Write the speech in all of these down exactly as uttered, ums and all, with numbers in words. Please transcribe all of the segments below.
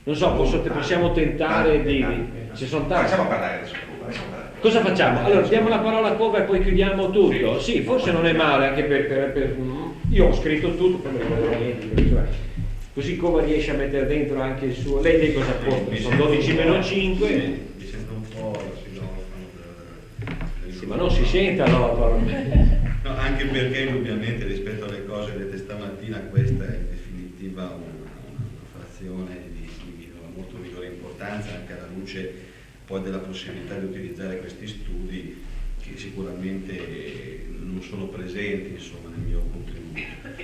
Non so, posso, possiamo tentare di... Ci sono tanti. Facciamo parlare adesso. Cosa facciamo? Allora, diamo la parola a Cova e poi chiudiamo tutto. Sì, forse non è male, anche per... per, per io ho scritto tutto, poi me ne vado niente, cioè, così Cova riesce a mettere dentro anche il suo... Lei lei cosa porta? Sono dodici meno cinque. Mi sembra un po' sì, ma non si sente allora la parola. No, anche perché indubbiamente rispetto alle cose dette stamattina questa è in definitiva una, una frazione di, di molto minore importanza, anche alla luce poi della possibilità di utilizzare questi studi che sicuramente non sono presenti, insomma, nel mio contributo.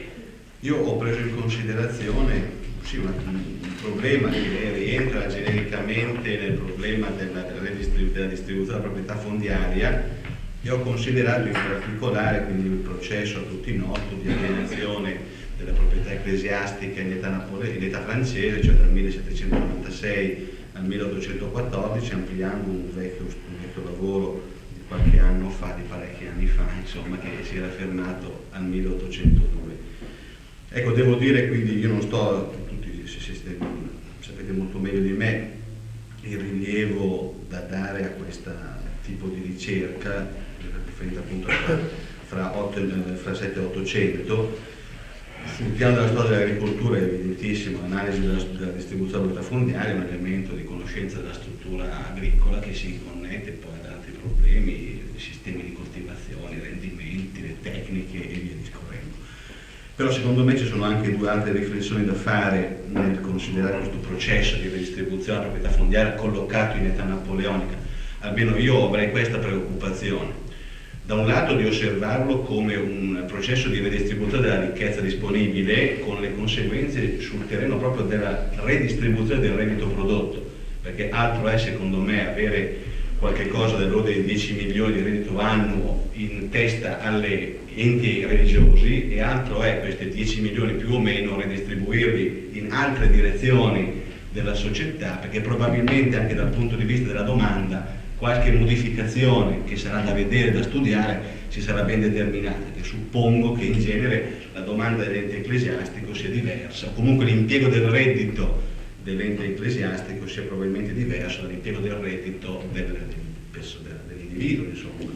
Io ho preso in considerazione sì, una, un problema che rientra genericamente nel problema della, della, distribu- della distribuzione della proprietà fondiaria e ho considerato in particolare quindi il processo a tutti noto di alienazione della proprietà ecclesiastica in età, napole- in età francese, cioè dal millesettecentonovantasei al milleottocentoquattordici, ampliando un vecchio, un vecchio lavoro di qualche anno fa, di parecchi anni fa, insomma, che si era fermato al milleottocentodue. Ecco, devo dire quindi, io non sto, tutti se, se, se, sapete molto meglio di me il rilievo da dare a questo tipo di ricerca, differente appunto fra, fra, fra sette e ottocento. Sul piano della storia dell'agricoltura è evidentissimo l'analisi della, della distribuzione della fondiaria, è un elemento di conoscenza della struttura agricola che si connette poi ad altri problemi, i sistemi di coltivazione, i rendimenti, le tecniche e via discorrendo. Però secondo me ci sono anche due altre riflessioni da fare nel considerare questo processo di redistribuzione della proprietà fondiaria collocato in età napoleonica. Almeno io avrei questa preoccupazione. Da un lato di osservarlo come un processo di redistribuzione della ricchezza disponibile con le conseguenze sul terreno proprio della redistribuzione del reddito prodotto, perché altro è secondo me avere qualche cosa dell'ordine di dieci milioni di reddito annuo in testa alle enti religiosi e altro è questi dieci milioni più o meno redistribuirli in altre direzioni della società, perché probabilmente anche dal punto di vista della domanda qualche modificazione che sarà da vedere, da studiare, si sarà ben determinata, che suppongo che in genere la domanda dell'ente ecclesiastico sia diversa, o comunque l'impiego del reddito dell'ente ecclesiastico sia probabilmente diverso dall'impiego del reddito del, del, dell'individuo, insomma.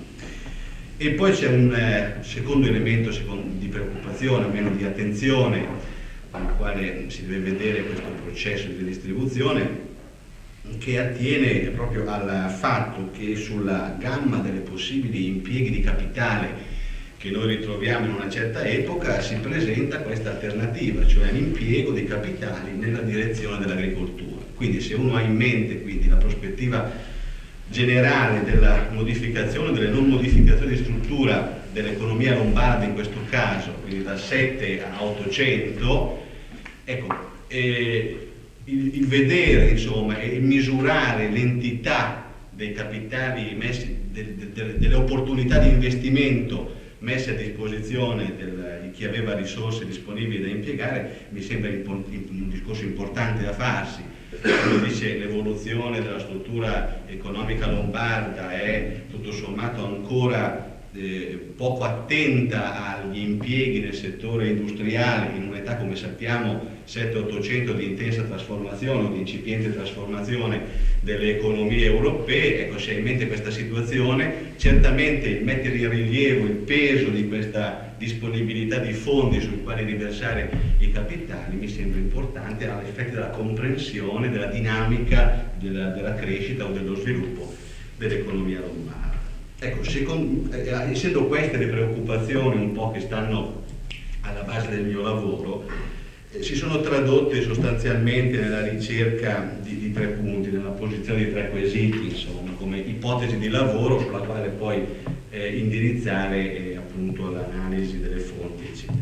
E poi c'è un eh, secondo elemento secondo, di preoccupazione, o meno di attenzione, con il quale si deve vedere questo processo di redistribuzione, che attiene proprio al fatto che sulla gamma delle possibili impieghi di capitale che noi ritroviamo in una certa epoca si presenta questa alternativa, cioè l'impiego dei capitali nella direzione dell'agricoltura. Quindi se uno ha in mente quindi la prospettiva generale della modificazione, delle non modificazioni di struttura dell'economia lombarda in questo caso, quindi dal sette a ottocento, ecco, eh, Il, il vedere insomma e il misurare l'entità dei capitali messi, de, de, de, delle opportunità di investimento messe a disposizione del, di chi aveva risorse disponibili da impiegare mi sembra impo- un discorso importante da farsi. Come dice, l'evoluzione della struttura economica lombarda è tutto sommato ancora Eh, poco attenta agli impieghi nel settore industriale in un'età, come sappiamo, sette ottocento di intensa trasformazione o di incipiente trasformazione delle economie europee. Ecco, se hai in mente questa situazione, certamente il mettere in rilievo il peso di questa disponibilità di fondi sui quali riversare i capitali mi sembra importante all'effetto della comprensione della dinamica della, della crescita o dello sviluppo dell'economia lombarda. Ecco, secondo, eh, essendo queste le preoccupazioni un po' che stanno alla base del mio lavoro, eh, si sono tradotte sostanzialmente nella ricerca di, di tre punti, nella posizione di tre quesiti, insomma, come ipotesi di lavoro sulla quale poi eh, indirizzare eh, appunto l'analisi delle fonti, eccetera.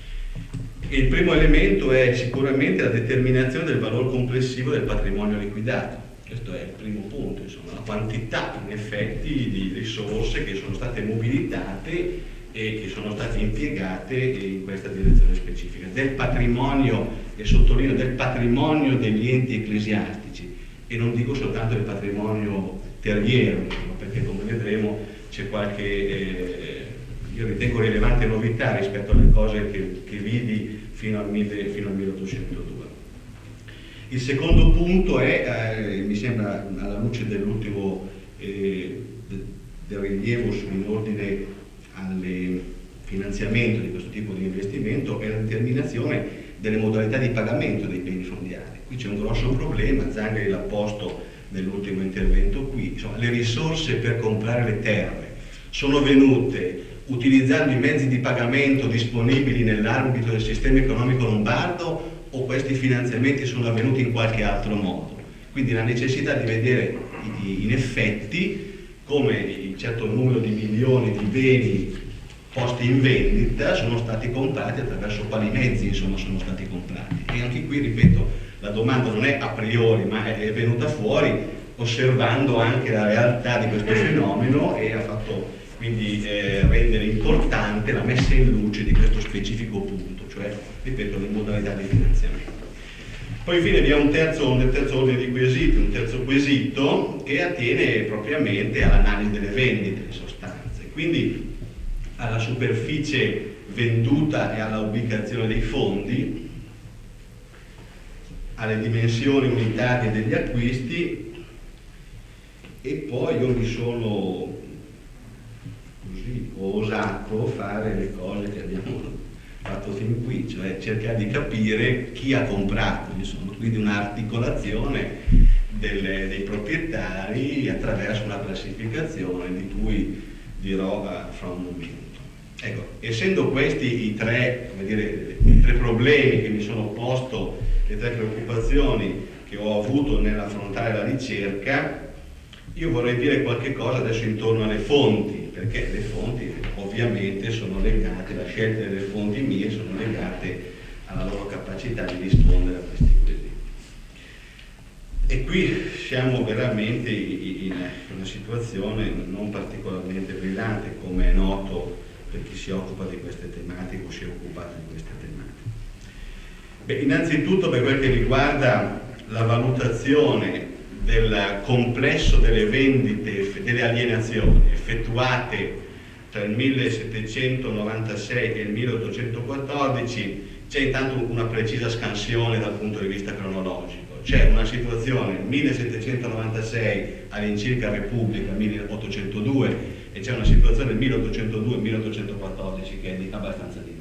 E il primo elemento è sicuramente la determinazione del valore complessivo del patrimonio liquidato. Questo è il primo punto, insomma, la quantità in effetti di risorse che sono state mobilitate e che sono state impiegate in questa direzione specifica. Del patrimonio, e sottolineo, del patrimonio degli enti ecclesiastici, e non dico soltanto del patrimonio terriero, insomma, perché come vedremo c'è qualche, eh, io ritengo rilevante novità rispetto alle cose che, che vidi fino al, mille, fino al milleottocentodue. Il secondo punto è, eh, mi sembra alla luce dell'ultimo eh, de, del rilievo in ordine al finanziamento di questo tipo di investimento, è la determinazione delle modalità di pagamento dei beni fondiari. Qui c'è un grosso problema, Zangari l'ha posto nell'ultimo intervento qui, insomma, le risorse per comprare le terre sono venute utilizzando i mezzi di pagamento disponibili nell'ambito del sistema economico lombardo, o questi finanziamenti sono avvenuti in qualche altro modo. Quindi la necessità di vedere in effetti come un certo numero di milioni di beni posti in vendita sono stati comprati, attraverso quali mezzi insomma sono stati comprati. E anche qui, ripeto, la domanda non è a priori, ma è venuta fuori osservando anche la realtà di questo fenomeno, e ha fatto quindi eh, rendere importante la messa in luce di questo specifico punto, cioè, ripeto, le modalità di finanziamento. Poi infine vi è un terzo, un terzo ordine di quesiti, un terzo quesito che attiene propriamente all'analisi delle vendite in sostanze, quindi alla superficie venduta e alla ubicazione dei fondi, alle dimensioni unitarie degli acquisti, e poi io mi sono così ho osato fare le cose che abbiamo fatto fin qui, cioè cercare di capire chi ha comprato, insomma, quindi un'articolazione delle, dei proprietari attraverso una classificazione di cui dirò uh, fra un momento. Ecco, essendo questi i tre, come dire, i tre problemi che mi sono posto, le tre preoccupazioni che ho avuto nell'affrontare la ricerca, io vorrei dire qualche cosa adesso intorno alle fonti, perché le fonti ovviamente sono legate, la scelta delle fonti mie sono legate alla loro capacità di rispondere a questi quesiti. E qui siamo veramente in una situazione non particolarmente brillante, come è noto per chi si occupa di queste tematiche o si è occupato di queste tematiche. Beh, innanzitutto per quel che riguarda la valutazione del complesso delle vendite, delle alienazioni effettuate tra il millesettecentonovantasei e il milleottocentoquattordici, c'è intanto una precisa scansione dal punto di vista cronologico. C'è una situazione millesettecentonovantasei all'incirca Repubblica milleottocentodue, e c'è una situazione milleottocentodue milleottocentoquattordici che è abbastanza diversa.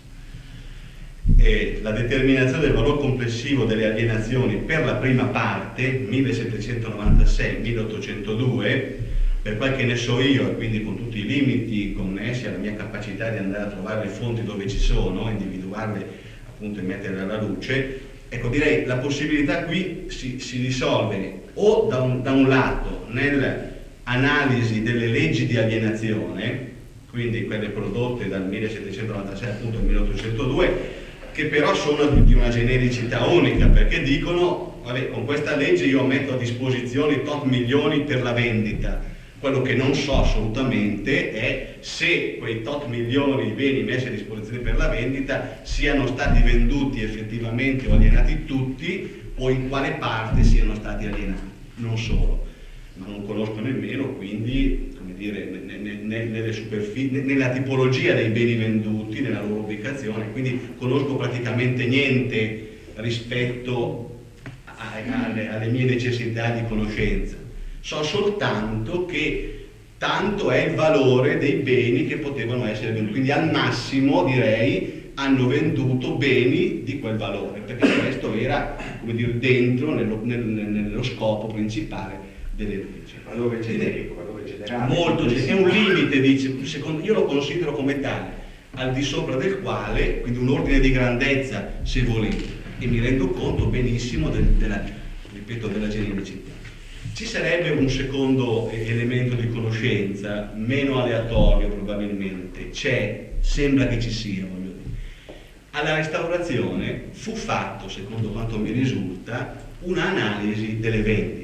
E la determinazione del valore complessivo delle alienazioni per la prima parte, millesettecentonovantasei milleottocentodue, per quel che ne so io, e quindi con tutti i limiti connessi alla mia capacità di andare a trovare le fonti dove ci sono, individuarle appunto e metterle alla luce, ecco, direi la possibilità qui si, si risolve o da un, da un lato nell'analisi delle leggi di alienazione, quindi quelle prodotte dal millesettecentonovantasei appunto al milleottocentodue, che però sono di una genericità unica, perché dicono, vabbè, con questa legge io metto a disposizione tot milioni per la vendita. Quello che non so assolutamente è se quei tot milioni di beni messi a disposizione per la vendita siano stati venduti effettivamente o alienati tutti, o in quale parte siano stati alienati. Non solo, ma non conosco nemmeno quindi, come dire, nelle superfici, nella tipologia dei beni venduti, nella loro ubicazione, quindi conosco praticamente niente rispetto a, alle, alle mie necessità di conoscenza. So soltanto che tanto è il valore dei beni che potevano essere venduti, quindi al massimo direi hanno venduto beni di quel valore, perché questo era, come dire, dentro nello, nel, nello scopo principale delle leggi. Valore generico, valore generale. Molto generico, è un limite, dice, secondo, io lo considero come tale, al di sopra del quale, quindi un ordine di grandezza se volete, e mi rendo conto benissimo del, della, ripeto, della genericità. Ci sarebbe un secondo elemento di conoscenza, meno aleatorio probabilmente, c'è, sembra che ci sia, voglio dire. Alla restaurazione fu fatto, secondo quanto mi risulta, un'analisi delle vendite.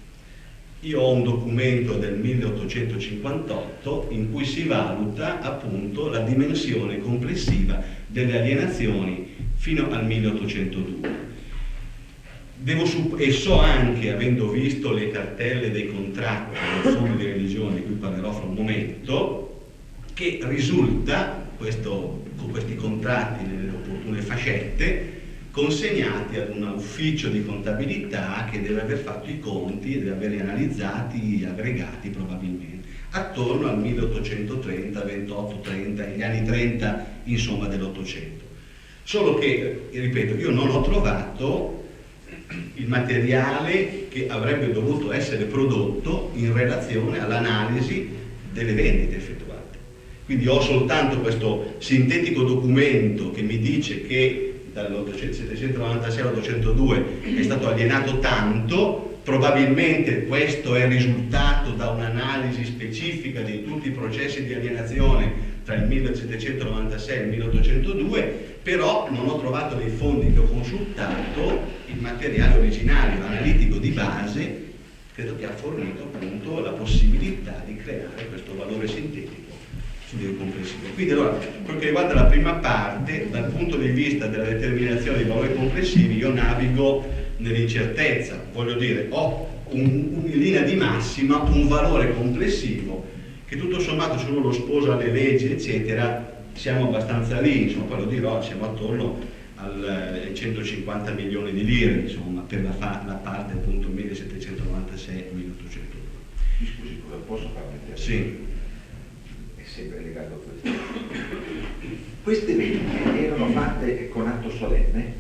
Io ho un documento del milleottocentocinquantotto in cui si valuta appunto la dimensione complessiva delle alienazioni fino al milleottocentodue. Devo supp- e so anche, avendo visto le cartelle dei contratti del Fondo di Religione, di cui parlerò fra un momento, che risulta, questo, con questi contratti nelle opportune fascette, consegnati ad un ufficio di contabilità che deve aver fatto i conti e deve averli analizzati, aggregati probabilmente, attorno al milleottocentotrenta, ventotto, trenta, gli anni trenta insomma dell'Ottocento. Solo che, ripeto, io non ho trovato il materiale che avrebbe dovuto essere prodotto in relazione all'analisi delle vendite effettuate. Quindi ho soltanto questo sintetico documento che mi dice che dal settecentonovantasei all'ottocentodue è stato alienato tanto, probabilmente questo è il risultato da un'analisi specifica di tutti i processi di alienazione tra il millesettecentonovantasei e il milleottocentodue, però non ho trovato nei fondi che ho consultato il materiale originario analitico di base, credo che ha fornito appunto la possibilità di creare questo valore sintetico complessivo. Quindi allora, per quel che riguarda la prima parte, dal punto di vista della determinazione dei valori complessivi, io navigo nell'incertezza, voglio dire, ho un, un, in linea di massima un valore complessivo che tutto sommato, se uno lo sposa alle leggi eccetera, siamo abbastanza lì, insomma, poi lo dirò, siamo attorno al, ai centocinquanta milioni di lire, insomma, per la, fa, la parte appunto millesettecentonovantasei milleottocentodue. Scusi, cosa posso farmi? Sì. Sempre legato a questo. Queste vendite erano fatte con atto solenne?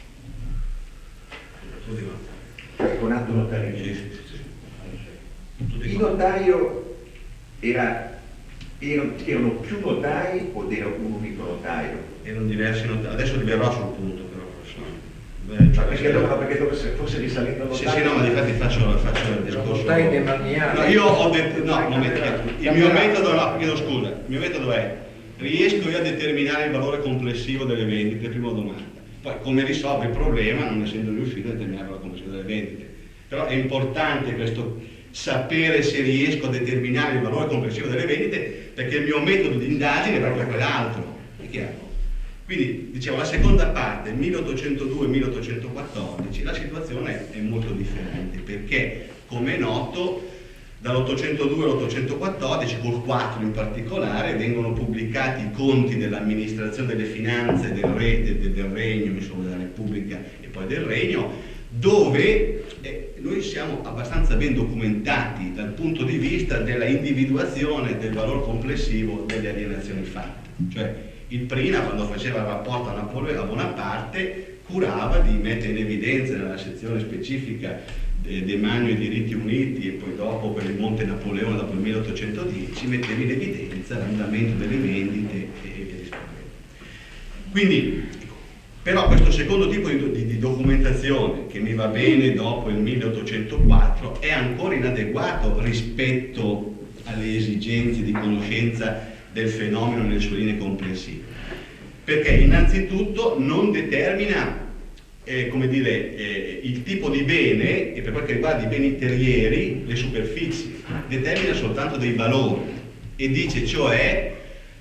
Con atto notarile? Sì, sì, sì. Il notaio era, erano, erano più notai o era un unico notaio? Erano diversi notai, adesso ti verrò sul punto però. Beh, cioè, perché allora, perché se fosse risalendo al notaio... Sì, sì, no, ma infatti faccio, faccio il discorso. No, io ho detto, no, un momento, il mio metodo, no, chiedo scusa, il mio metodo è, riesco io a determinare il valore complessivo delle vendite, prima domanda. Poi come risolvo il problema non essendo riuscito a determinare il valore complessivo delle vendite. Però è importante questo sapere se riesco a determinare il valore complessivo delle vendite, perché il mio metodo di indagine è proprio quell'altro, è chiaro? Quindi, dicevo, la seconda parte, milleottocentodue milleottocentoquattordici, la situazione è molto differente, perché, come è noto, dall'ottocentodue all'ottocentoquattordici, col quattro in particolare, vengono pubblicati i conti dell'amministrazione delle finanze del, re, del, del Regno, insomma della Repubblica e poi del Regno, dove eh, noi siamo abbastanza ben documentati dal punto di vista della individuazione del valore complessivo delle alienazioni fatte. Cioè, il Prina, quando faceva il rapporto a, Napoleone, a Bonaparte, curava di mettere in evidenza nella sezione specifica de, Demanio e diritti uniti e poi dopo per il Monte Napoleone dopo il milleottocentodieci, metteva in evidenza l'andamento delle vendite e via discorrendo. Quindi, però questo secondo tipo di, di, di documentazione che mi va bene dopo il milleottocentoquattro è ancora inadeguato rispetto alle esigenze di conoscenza del fenomeno nelle sue linee complessive, perché innanzitutto non determina eh, come dire, eh, il tipo di bene, e per quel che riguarda i beni terrieri, le superfici, determina soltanto dei valori e dice cioè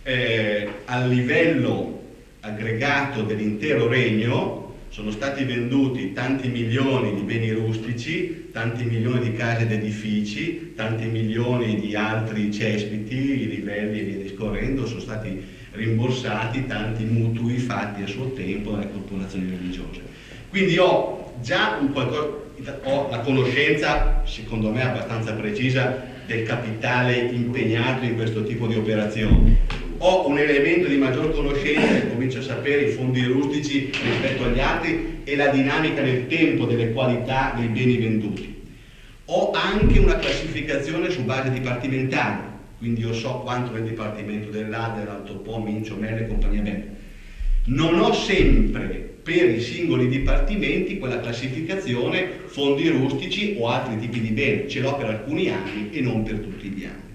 eh, a livello aggregato dell'intero regno sono stati venduti tanti milioni di beni rustici, tanti milioni di case ed edifici, tanti milioni di altri cespiti, livelli e via discorrendo, sono stati rimborsati tanti mutui fatti a suo tempo dalle corporazioni religiose. Quindi ho già un qualcosa, ho la conoscenza, secondo me abbastanza precisa, del capitale impegnato in questo tipo di operazioni. Ho un elemento di maggior conoscenza e comincio a sapere i fondi rustici rispetto agli altri e la dinamica nel tempo delle qualità dei beni venduti. Ho anche una classificazione su base dipartimentale, quindi io so quanto nel dipartimento dell'Ader, Alto Po, Mincio, Melle e compagnia bella. Non ho sempre per i singoli dipartimenti quella classificazione fondi rustici o altri tipi di beni, ce l'ho per alcuni anni e non per tutti gli anni.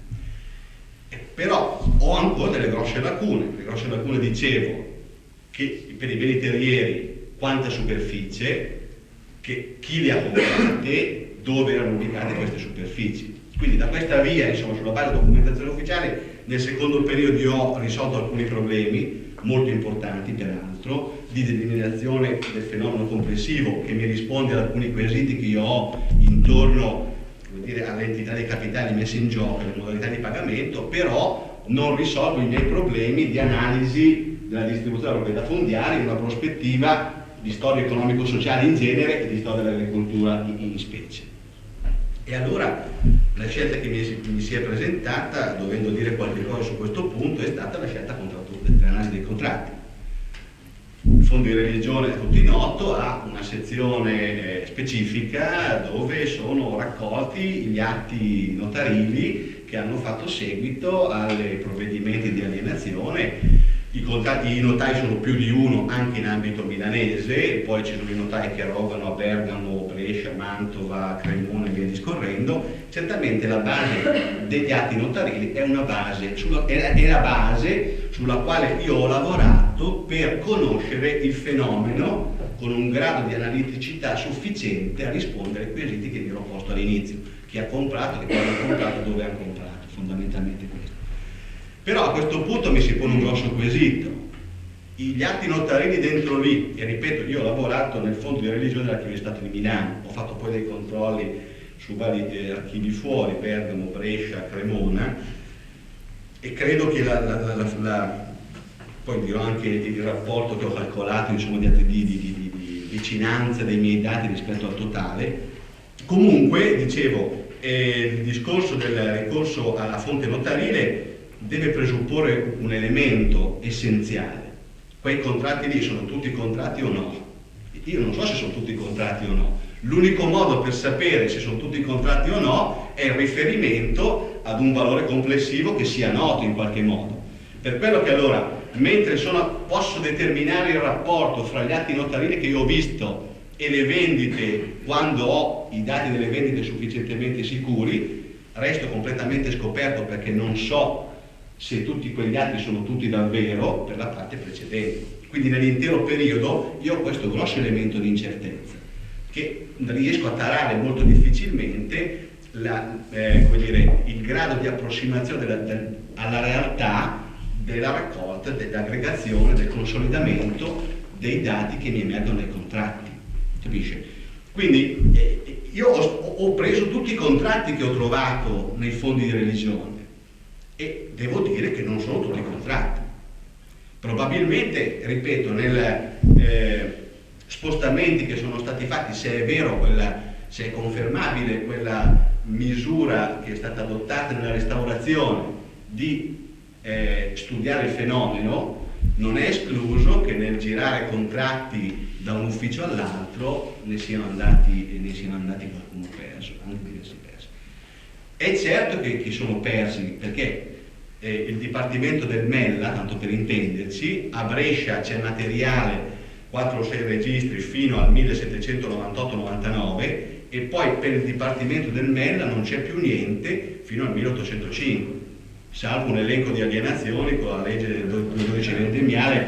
Però ho ancora delle grosse lacune, le grosse lacune dicevo che per i beni terrieri quanta superficie, che chi le ha comprate, dove erano ubicate queste superfici. Quindi da questa via, insomma, sulla base della documentazione ufficiale, nel secondo periodo io ho risolto alcuni problemi, molto importanti peraltro, di determinazione del fenomeno complessivo che mi risponde ad alcuni quesiti che io ho intorno dire, all'entità dei capitali messi in gioco, alle modalità di pagamento, però non risolvo i miei problemi di analisi della distribuzione della proprietà fondiaria in una prospettiva di storia economico-sociale in genere e di storia dell'agricoltura in, in specie. E allora la scelta che mi, mi si è presentata, dovendo dire qualche cosa su questo punto, è stata la scelta dell'analisi dei contratti. Il Fondo di Religione, a tutti noto, ha una sezione eh, specifica dove sono raccolti gli atti notarili che hanno fatto seguito ai provvedimenti di alienazione. I, contratti, i notai sono più di uno anche in ambito milanese, e poi ci sono i notai che erogano a Bergamo, Brescia, Mantova, Cremona e via discorrendo. Certamente la base degli atti notarili è una base, sulla, è la base sulla quale io ho lavorato per conoscere il fenomeno con un grado di analiticità sufficiente a rispondere ai quesiti che mi ero posto all'inizio: chi ha comprato, che cosa ha comprato, dove ha comprato, fondamentalmente questo. Però a questo punto mi si pone un grosso quesito: gli atti notarili dentro lì, e ripeto, io ho lavorato nel Fondo di Religione dell'Archivio di Stato di Milano, ho fatto poi dei controlli su vari eh, archivi fuori, Bergamo, Brescia, Cremona, e credo che la, la, la, la, la poi dirò anche il rapporto che ho calcolato, insomma, di, di, di, di, di vicinanza dei miei dati rispetto al totale. Comunque, dicevo, eh, il discorso del ricorso alla fonte notarile deve presupporre un elemento essenziale: quei contratti lì sono tutti contratti o no? Io non so se sono tutti contratti o no. L'unico modo per sapere se sono tutti contratti o no è il riferimento ad un valore complessivo che sia noto in qualche modo. Per quello che allora, mentre sono, posso determinare il rapporto fra gli atti notarili che io ho visto e le vendite, quando ho i dati delle vendite sufficientemente sicuri, resto completamente scoperto, perché non so se tutti quegli atti sono tutti davvero per la parte precedente. Quindi nell'intero periodo io ho questo grosso elemento di incertezza, che riesco a tarare molto difficilmente la, eh, come dire, il grado di approssimazione della, del, alla realtà della raccolta, dell'aggregazione, del consolidamento dei dati che mi emergono nei contratti, capisce? Quindi eh, io ho, ho preso tutti i contratti che ho trovato nei fondi di religione, e devo dire che non sono tutti contratti. Probabilmente, ripeto, nel eh, spostamenti che sono stati fatti, se è vero, quella, se è confermabile quella misura che è stata adottata nella restaurazione di eh, studiare il fenomeno, non è escluso che nel girare contratti da un ufficio all'altro ne siano andati, ne siano andati qualcuno perso, anche diversi persi. È certo che chi sono persi, perché eh, il Dipartimento del Mella, tanto per intenderci, a Brescia c'è materiale quattro o sei registri fino al millesettecentonovantotto novantanove, e poi per il Dipartimento del Mella non c'è più niente fino al milleottocentocinque, salvo un elenco di alienazioni con la legge del dodici vendemmiale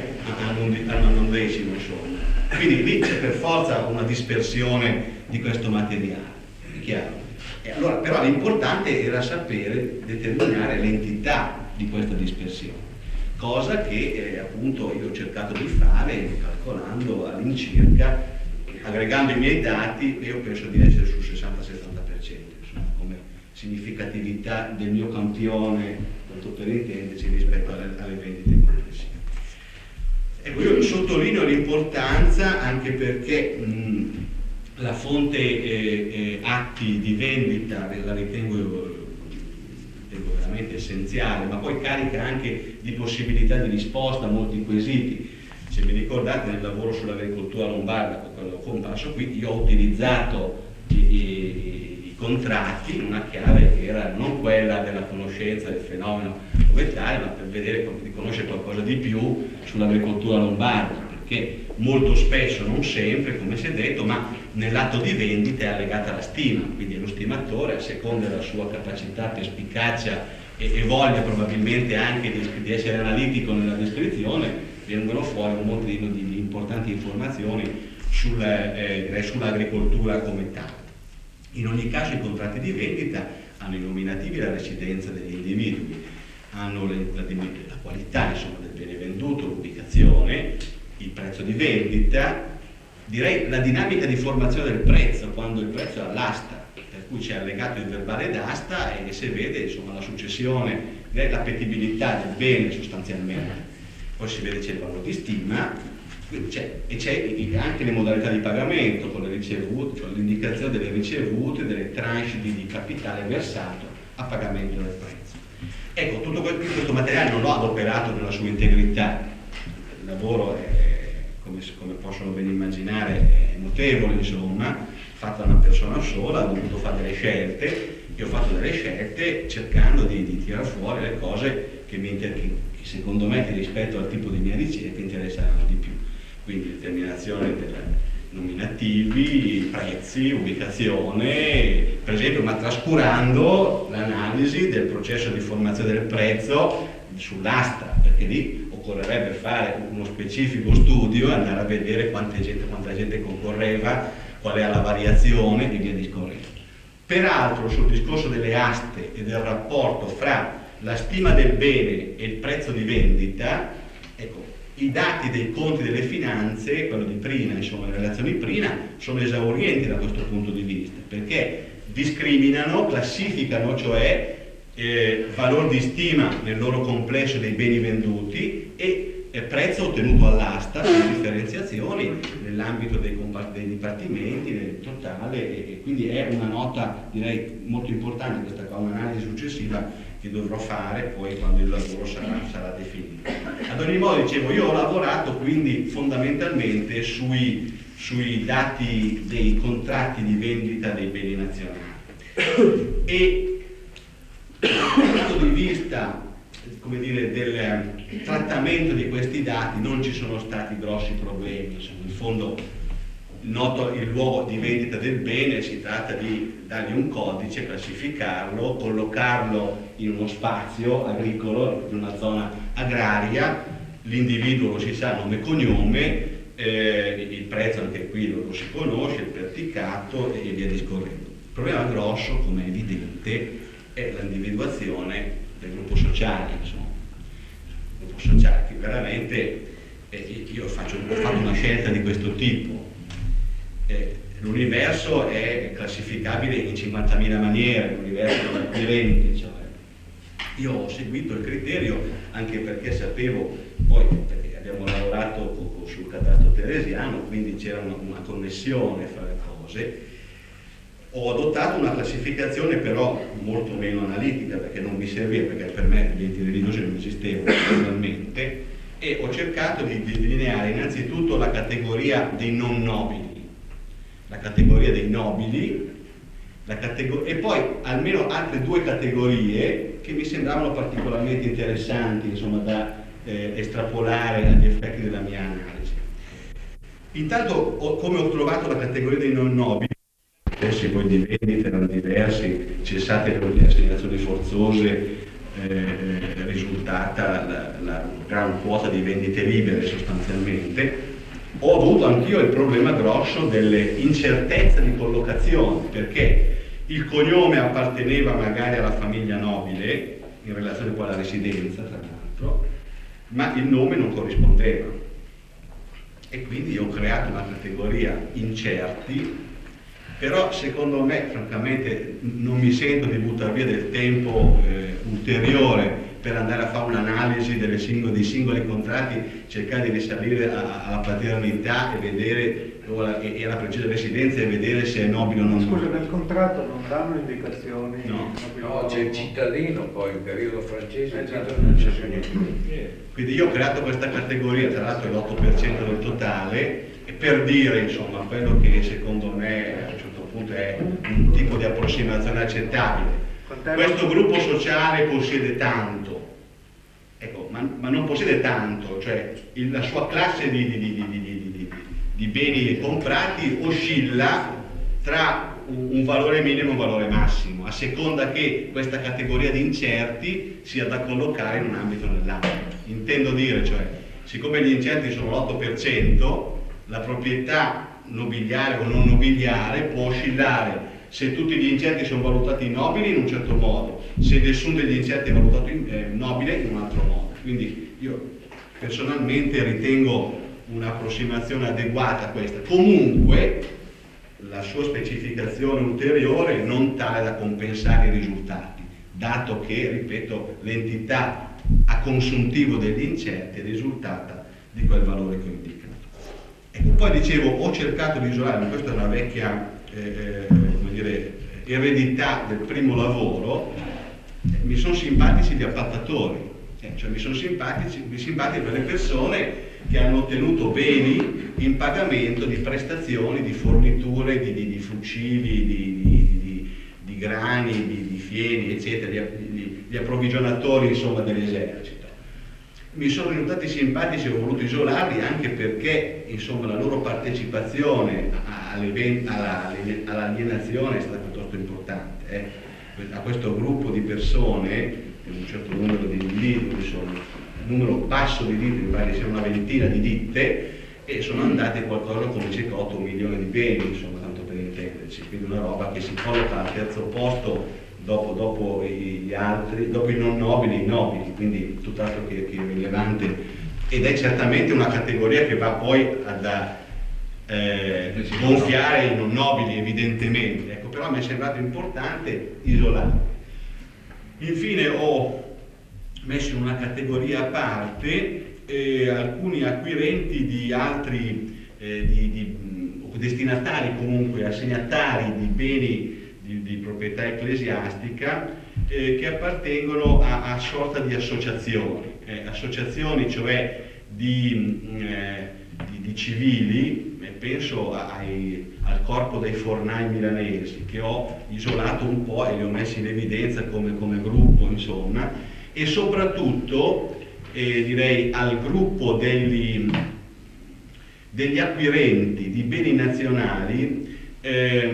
al undecimo, insomma. Quindi lì c'è per forza una dispersione di questo materiale, è chiaro. E allora, però l'importante era sapere determinare l'entità di questa dispersione, cosa che eh, appunto io ho cercato di fare calcolando all'incirca, aggregando i miei dati, e io penso di essere sul sessanta settanta per cento, insomma, come significatività del mio campione, tanto per intenderci, rispetto alle, alle vendite complessive. Ecco, io sottolineo l'importanza anche perché mh, la fonte eh, eh, atti di vendita la ritengo, ritengo veramente essenziale, ma poi carica anche di possibilità di risposta a molti quesiti. Se vi ricordate, nel lavoro sull'agricoltura lombarda, quello comparso qui, io ho utilizzato i, i, i contratti in una chiave che era non quella della conoscenza del fenomeno come tale, ma per vedere, di conoscere qualcosa di più sull'agricoltura lombarda, perché molto spesso, non sempre, come si è detto, ma nell'atto di vendita è allegata la stima, quindi lo stimatore, a seconda della sua capacità, perspicacia e, e voglia probabilmente anche di, di essere analitico nella descrizione, vengono fuori un mondo di, di importanti informazioni sul, eh, sull'agricoltura come tale. In ogni caso i contratti di vendita hanno i nominativi e la residenza degli individui, hanno le, la, la qualità, insomma, del bene venduto, l'ubicazione, il prezzo di vendita, direi la dinamica di formazione del prezzo quando il prezzo è all'asta, per cui c'è allegato il verbale d'asta e si vede, insomma, la successione, direi l'appetibilità del bene sostanzialmente. Poi si vede c'è il valore di stima, Quindi c'è, e c'è anche le modalità di pagamento con le ricevute, cioè l'indicazione delle ricevute, delle tranche di, di capitale versato a pagamento del prezzo. Ecco, tutto questo, questo materiale non l'ho adoperato nella sua integrità, il lavoro è, come, come possono ben immaginare, è notevole, insomma, fatto da una persona sola, ha dovuto fare delle scelte, io ho fatto delle scelte cercando di, di tirare fuori le cose che, mi inter- che secondo me, rispetto al tipo di mia ricerca, interessavano di più. Quindi determinazione dei nominativi, prezzi, ubicazione, per esempio, ma trascurando l'analisi del processo di formazione del prezzo sull'asta, perché lì occorrerebbe fare uno specifico studio e andare a vedere quanta gente, quanta gente concorreva, qual era la variazione e via discorrendo. Peraltro sul discorso delle aste e del rapporto fra la stima del bene e il prezzo di vendita, ecco, i dati dei conti delle finanze, quello di prima, insomma, le relazioni prima, sono esaurienti da questo punto di vista, perché discriminano, classificano, cioè eh, valore di stima nel loro complesso dei beni venduti e eh, prezzo ottenuto all'asta, con differenziazioni nell'ambito dei, dei dipartimenti, nel totale, e, e quindi è una nota, direi, molto importante questa qua, un'analisi successiva che dovrò fare poi quando il lavoro sarà, sarà definito. Ad ogni modo, dicevo, io ho lavorato quindi fondamentalmente sui, sui dati dei contratti di vendita dei beni nazionali e dal punto di vista, come dire, del trattamento di questi dati non ci sono stati grossi problemi, insomma, in fondo noto il luogo di vendita del bene, si tratta di dargli un codice, classificarlo, collocarlo in uno spazio agricolo, in una zona agraria, l'individuo lo si sa, nome e cognome, eh, il prezzo anche qui lo, lo si conosce, il praticato e via discorrendo. Il problema grosso, come è evidente, è l'individuazione del gruppo sociale, insomma, il gruppo sociale che veramente eh, io faccio, ho fatto una scelta di questo tipo. Eh, l'universo è classificabile in cinquantamila maniere, l'universo degli acquirenti, cioè. Io ho seguito il criterio anche perché sapevo, poi perché abbiamo lavorato sul catasto teresiano, quindi c'era una, una connessione fra le cose. Ho adottato una classificazione però molto meno analitica, perché non mi serviva, perché per me gli enti religiosi non esistevano totalmente, e ho cercato di delineare innanzitutto la categoria dei non nobili, la categoria dei nobili, la categor- e poi almeno altre due categorie che mi sembravano particolarmente interessanti, insomma, da eh, estrapolare agli effetti della mia analisi. Intanto, ho, come ho trovato la categoria dei non nobili, processi poi di vendita erano diversi, cessate le assegnazioni forzose, eh, risultata la, la gran quota di vendite libere sostanzialmente. Ho avuto anch'io il problema grosso delle incertezze di collocazione, perché il cognome apparteneva magari alla famiglia nobile, in relazione poi alla residenza tra l'altro, ma il nome non corrispondeva. E quindi io ho creato una categoria incerti, però secondo me, francamente, non mi sento di buttare via del tempo eh, ulteriore per andare a fare un'analisi delle singole, dei singoli contratti, cercare di risalire a, alla paternità e vedere, o alla, e, e alla precisa residenza e vedere se è nobile o non nobile. Scusa, nel contratto non danno indicazioni? No, no, c'è il cittadino poi, il periodo francese, Eh, certo, non c'è più niente. Quindi io ho creato questa categoria, tra l'altro è l'otto per cento del totale, e per dire, insomma, quello che secondo me a un certo punto è un tipo di approssimazione accettabile. Questo gruppo sociale possiede tanto, ecco, ma, ma non possiede tanto, cioè il, la sua classe di, di, di, di, di, di, di beni comprati oscilla tra un, un valore minimo e un valore massimo, a seconda che questa categoria di incerti sia da collocare in un ambito o nell'altro. Intendo dire, cioè, siccome gli incerti sono l'otto per cento, la proprietà nobiliare o non nobiliare può oscillare, se tutti gli incerti sono valutati nobili, in un certo modo, se nessuno degli incerti è valutato in, eh, nobile, in un altro modo. Quindi io personalmente ritengo un'approssimazione adeguata a questa. Comunque la sua specificazione ulteriore non tale da compensare i risultati, dato che, ripeto, l'entità a consuntivo degli incerti è risultata di quel valore che ho indicato. Ecco, poi dicevo, ho cercato di isolare, questa è una vecchia eh, come dire, eredità del primo lavoro, eh, mi sono simpatici gli appaltatori, eh, cioè mi sono simpatici, mi simpatici per le persone che hanno ottenuto beni in pagamento di prestazioni, di forniture, di, di, di fucili, di, di, di, di grani, di, di fieni, eccetera, di, di, di approvvigionatori, insomma, dell'esercito. Mi sono risultati simpatici e ho voluto isolarli anche perché, insomma, la loro partecipazione all'alienazione è stata piuttosto importante. Eh. A questo gruppo di persone, un certo numero di individui, insomma, un numero basso di ditte, mi pare sia una ventina di ditte, e sono andate qualcosa come circa otto milioni di beni, insomma, tanto per intenderci, quindi una roba che si colloca al terzo posto dopo, dopo gli altri, dopo i non nobili, i nobili, quindi tutt'altro che, che rilevante, ed è certamente una categoria che va poi ad eh, gonfiare i non nobili, evidentemente, ecco, però mi è sembrato importante isolarli. Infine ho messo in una categoria a parte eh, alcuni acquirenti di altri eh, di, di, mh, destinatari, comunque assegnatari di beni di, di proprietà ecclesiastica eh, che appartengono a, a sorta di associazioni, eh, associazioni cioè di, mh, eh, di, di civili, eh, penso ai, al corpo dei fornai milanesi, che ho isolato un po' e li ho messi in evidenza come, come gruppo, insomma, e soprattutto eh, direi al gruppo degli, degli acquirenti di beni nazionali eh,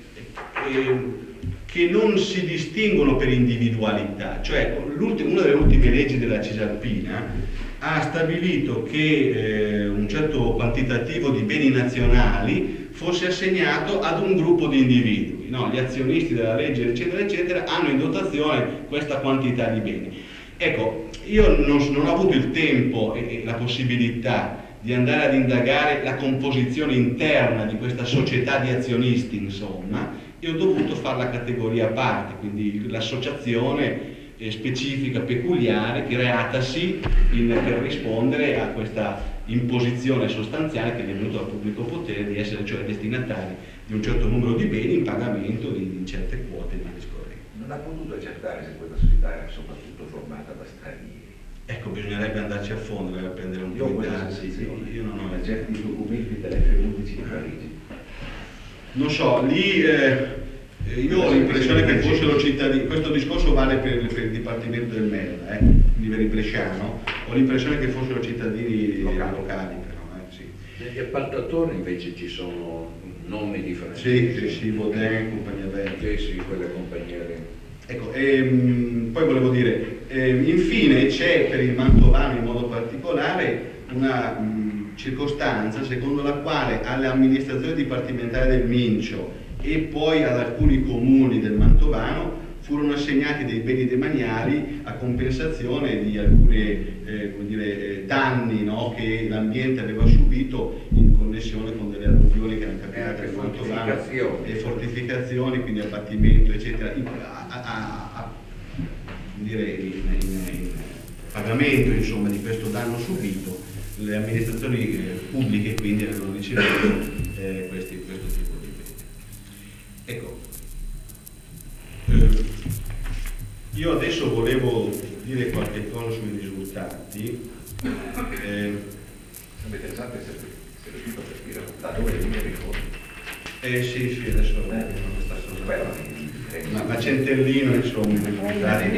eh, che non si distinguono per individualità, cioè una delle ultime leggi della Cisalpina ha stabilito che eh, un certo quantitativo di beni nazionali fosse assegnato ad un gruppo di individui, no? Gli azionisti della legge eccetera eccetera hanno in dotazione questa quantità di beni. Ecco, io non, non ho avuto il tempo e, e la possibilità di andare ad indagare la composizione interna di questa società di azionisti, insomma, e ho dovuto fare la categoria a parte, quindi l'associazione eh, specifica, peculiare, creatasi in, per rispondere a questa imposizione sostanziale che è venuta dal pubblico potere di essere cioè destinatari di un certo numero di beni in pagamento di, di certe quote di discorsi. Non ha potuto accertare se questa società era soprattutto formata da stranieri. Ecco, bisognerebbe andarci a fondo per prendere un Io po' ho di questa dati. sensazione, Io non ho da certi documenti dell'F undici di Parigi. Non so, lì eh, io ho l'impressione che fossero cittadini, questo discorso vale per, per il Dipartimento del Merda, eh, quindi per il bresciano, ho l'impressione che fossero cittadini locali, locali però, eh, sì. Negli appaltatori invece ci sono nomi di francesi. Sì, sì, sì, Baudin, compagnia verde. Sì, sì, quelle compagnie lì. Ecco, ehm, poi volevo dire, ehm, infine c'è per il mantovano in modo particolare una mh, circostanza secondo la quale alle amministrazioni dipartimentali del Mincio e poi ad alcuni comuni del mantovano furono assegnati dei beni demaniali a compensazione di alcuni eh, come dire, eh, danni, no, che l'ambiente aveva subito in connessione con delle alluvioni che erano capitate nel mantovano, e fortificazioni, quindi abbattimento eccetera, in, a, a, a, a dire, in, in, in pagamento insomma di questo danno subito le amministrazioni eh, pubbliche quindi avevano ricevuto eh, questi, questo tipo di beni. Ecco, eh, io adesso volevo dire qualche cosa sui risultati. Eh, Sarebbe interessante se riuscito a capire da dove vengono i fondi. eh sì, sì, adesso Eh, non sta Beh, ma, ma Centellino insomma i risultati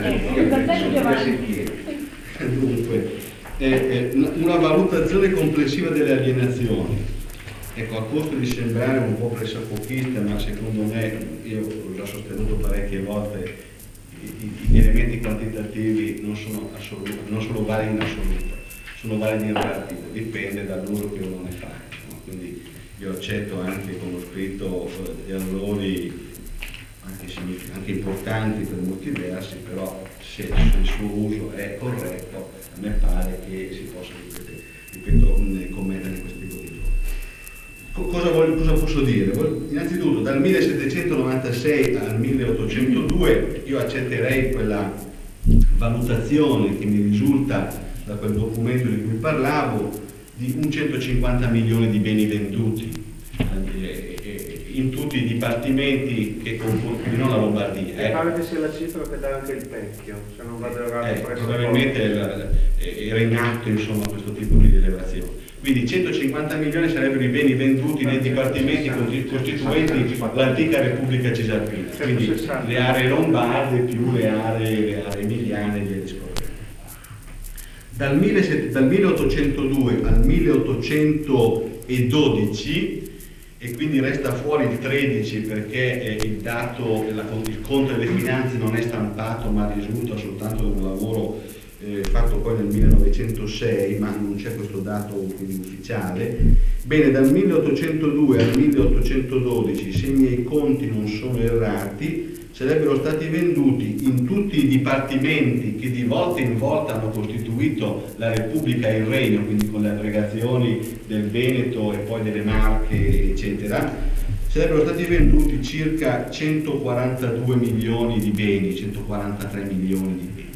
dunque eh, eh, una valutazione complessiva delle alienazioni. Ecco, a costo di sembrare un po' pressapochista, ma secondo me, io ho già sostenuto parecchie volte, i, gli elementi quantitativi non sono, assoluti, non sono validi in assoluto, sono validi in relativo, dipende dal numero che uno ne fa. Insomma. Quindi io accetto anche, come ho scritto, gli errori anche, anche importanti per molti versi, però se il suo uso è corretto, a me pare che si possa, ripetere, ripeto, commettere questo tipo di gioco. Cosa, voglio, cosa posso dire? Innanzitutto dal millesettecentonovantasei al milleottocentodue io accetterei quella valutazione che mi risulta da quel documento di cui parlavo, di un centocinquanta milioni di beni venduti in tutti i dipartimenti che compongono, non la Lombardia. E Eh. pare che sia la cifra che dà anche il Pecchio, se non vado errato. Eh, presso probabilmente era, era in atto insomma questo tipo di rilevazione. Quindi centocinquanta milioni sarebbero i beni venduti nei dipartimenti costituenti l'antica Repubblica Cisalpina, quindi le aree lombarde più le aree, le aree emiliane e via discorrendo. Dal, milleottocentodue al milleottocentododici, e quindi resta fuori il tredici perché eh, il dato, la, il conto delle finanze non è stampato ma risulta soltanto da un lavoro eh, fatto poi nel millenovecentosei, ma non c'è questo dato quindi ufficiale. Bene, dal milleottocentodue al milleottocentododici, se i miei conti non sono errati, sarebbero stati venduti in tutti i dipartimenti che di volta in volta hanno costituito la Repubblica e il Regno, quindi con le aggregazioni del Veneto e poi delle Marche, eccetera, sarebbero stati venduti circa centoquarantadue milioni di beni, centoquarantatré milioni di beni.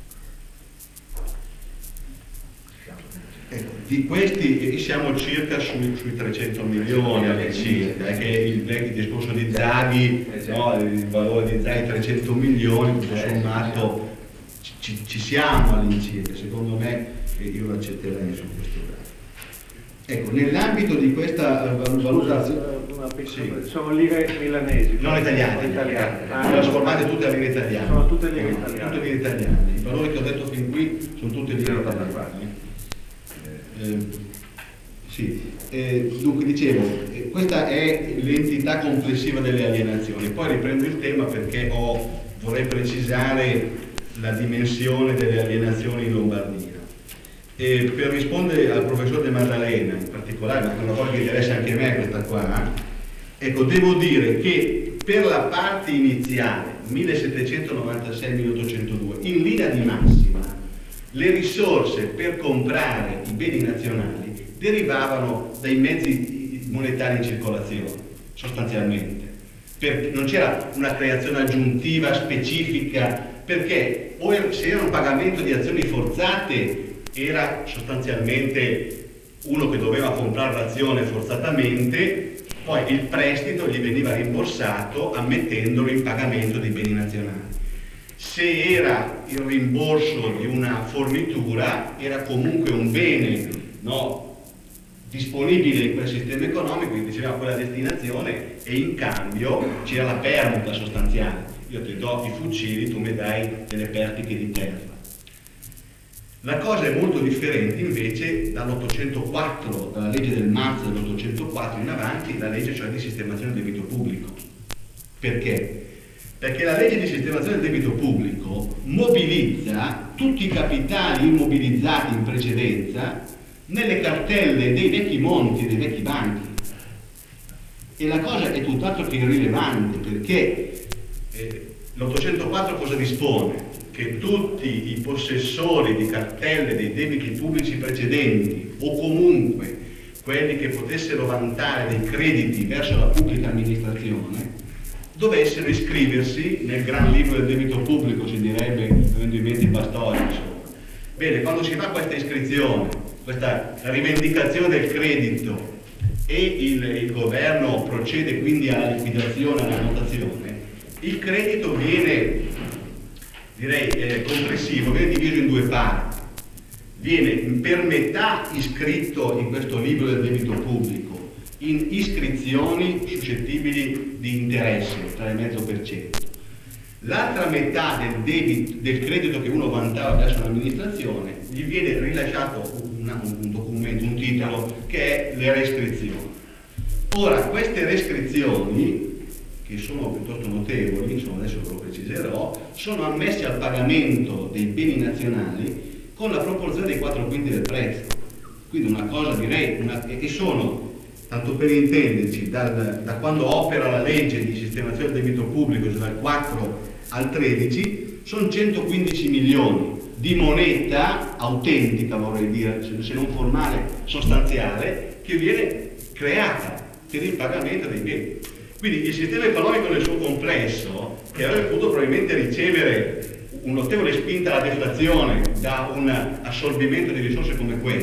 Di questi siamo circa sui, sui trecento milioni all'incirca, che il, il discorso di Zaghi, no, il valore di Zaghi trecento milioni, tutto sommato ci, ci siamo all'incirca, secondo me io l'accetterei su questo dato. Ecco, nell'ambito di questa valutazione, sì. Sono lire milanesi, non italiane, italiane. Ah, sono trasformate tutte a lire italiane. Sono tutte lire italiane. Tutte lire italiane. I valori che ho detto fin qui sono tutte lire italiane. Eh, sì, eh, dunque dicevo, eh, questa è l'entità complessiva delle alienazioni. Poi riprendo il tema perché ho, vorrei precisare la dimensione delle alienazioni in Lombardia. E per rispondere al professor De Maddalena in particolare, ma è una cosa che interessa anche a me questa qua, ecco, devo dire che per la parte iniziale, millesettecentonovantasei milleottocentodue, in linea di massima, le risorse per comprare i beni nazionali derivavano dai mezzi monetari in circolazione, sostanzialmente. Per, non c'era una creazione aggiuntiva specifica, perché o er, se era un pagamento di azioni forzate era sostanzialmente uno che doveva comprare l'azione forzatamente, poi il prestito gli veniva rimborsato ammettendolo in pagamento dei beni nazionali. Se era il rimborso di una fornitura, era comunque un bene, no, disponibile in quel sistema economico, quindi diceva quella destinazione, e in cambio c'era la permuta sostanziale. Io ti do i fucili, tu mi dai delle pertiche di terra. La cosa è molto differente invece dall'ottocentoquattro, dalla legge del marzo dell'ottocentoquattro in avanti, la legge cioè di sistemazione del debito pubblico. Perché? Perché la legge di sistemazione del debito pubblico mobilizza tutti i capitali immobilizzati in precedenza nelle cartelle dei vecchi monti, dei vecchi banchi. E la cosa è tutt'altro che irrilevante, perché eh, l'ottocentoquattro cosa dispone? Che tutti i possessori di cartelle dei debiti pubblici precedenti, o comunque quelli che potessero vantare dei crediti verso la pubblica amministrazione, dovessero iscriversi nel gran libro del debito pubblico, si direbbe, avendo in mente il Bastoia, insomma. Bene, quando si fa questa iscrizione, questa rivendicazione del credito e il, il governo procede quindi alla liquidazione, alla notazione, il credito viene, direi, eh, complessivo, viene diviso in due parti. Viene per metà iscritto in questo libro del debito pubblico in iscrizioni suscettibili di interesse, tre virgola cinque per cento. L'altra metà del, debito, del credito che uno vantava verso l'amministrazione, gli viene rilasciato una, un documento, un titolo, che è le restrizioni. Ora, queste restrizioni, che sono piuttosto notevoli, insomma adesso ve lo preciserò, sono ammesse al pagamento dei beni nazionali con la proporzione dei quattro quinti del prezzo. Quindi una cosa direi, una, e sono, tanto per intenderci, dal, da quando opera la legge di sistemazione del debito pubblico, cioè dal quattro al tredici, sono centoquindici milioni di moneta autentica, vorrei dire, se non formale, sostanziale, che viene creata per il pagamento dei beni. Quindi il sistema economico nel suo complesso, che avrebbe potuto probabilmente ricevere un notevole spinta alla deflazione da un assorbimento di risorse come queste,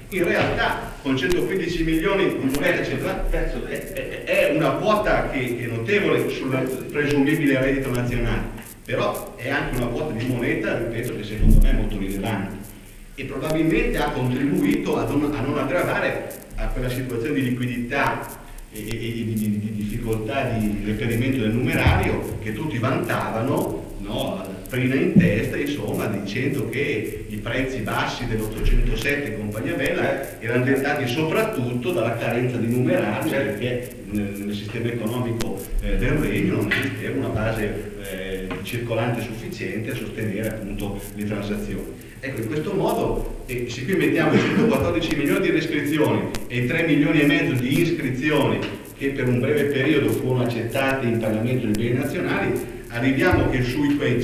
In realtà con centoquindici milioni di moneta centrale è, è una quota che è notevole sul presumibile reddito nazionale, però è anche una quota di moneta, ripeto, che secondo me è molto rilevante e probabilmente ha contribuito a non, a non aggravare a quella situazione di liquidità e, e, e di, di, di difficoltà di reperimento del numerario che tutti vantavano, no? Prima in testa, insomma, dicendo che i prezzi bassi dell'ottocentosette e compagnia bella erano dettati soprattutto dalla carenza di numerario, perché nel, nel sistema economico eh, del regno non esisteva una base eh, circolante sufficiente a sostenere appunto le transazioni. Ecco, in questo modo, eh, se qui mettiamo centoquattordici milioni di restrizioni e tre milioni e mezzo di iscrizioni che per un breve periodo furono accettate in pagamento dei beni nazionali, arriviamo che sui quei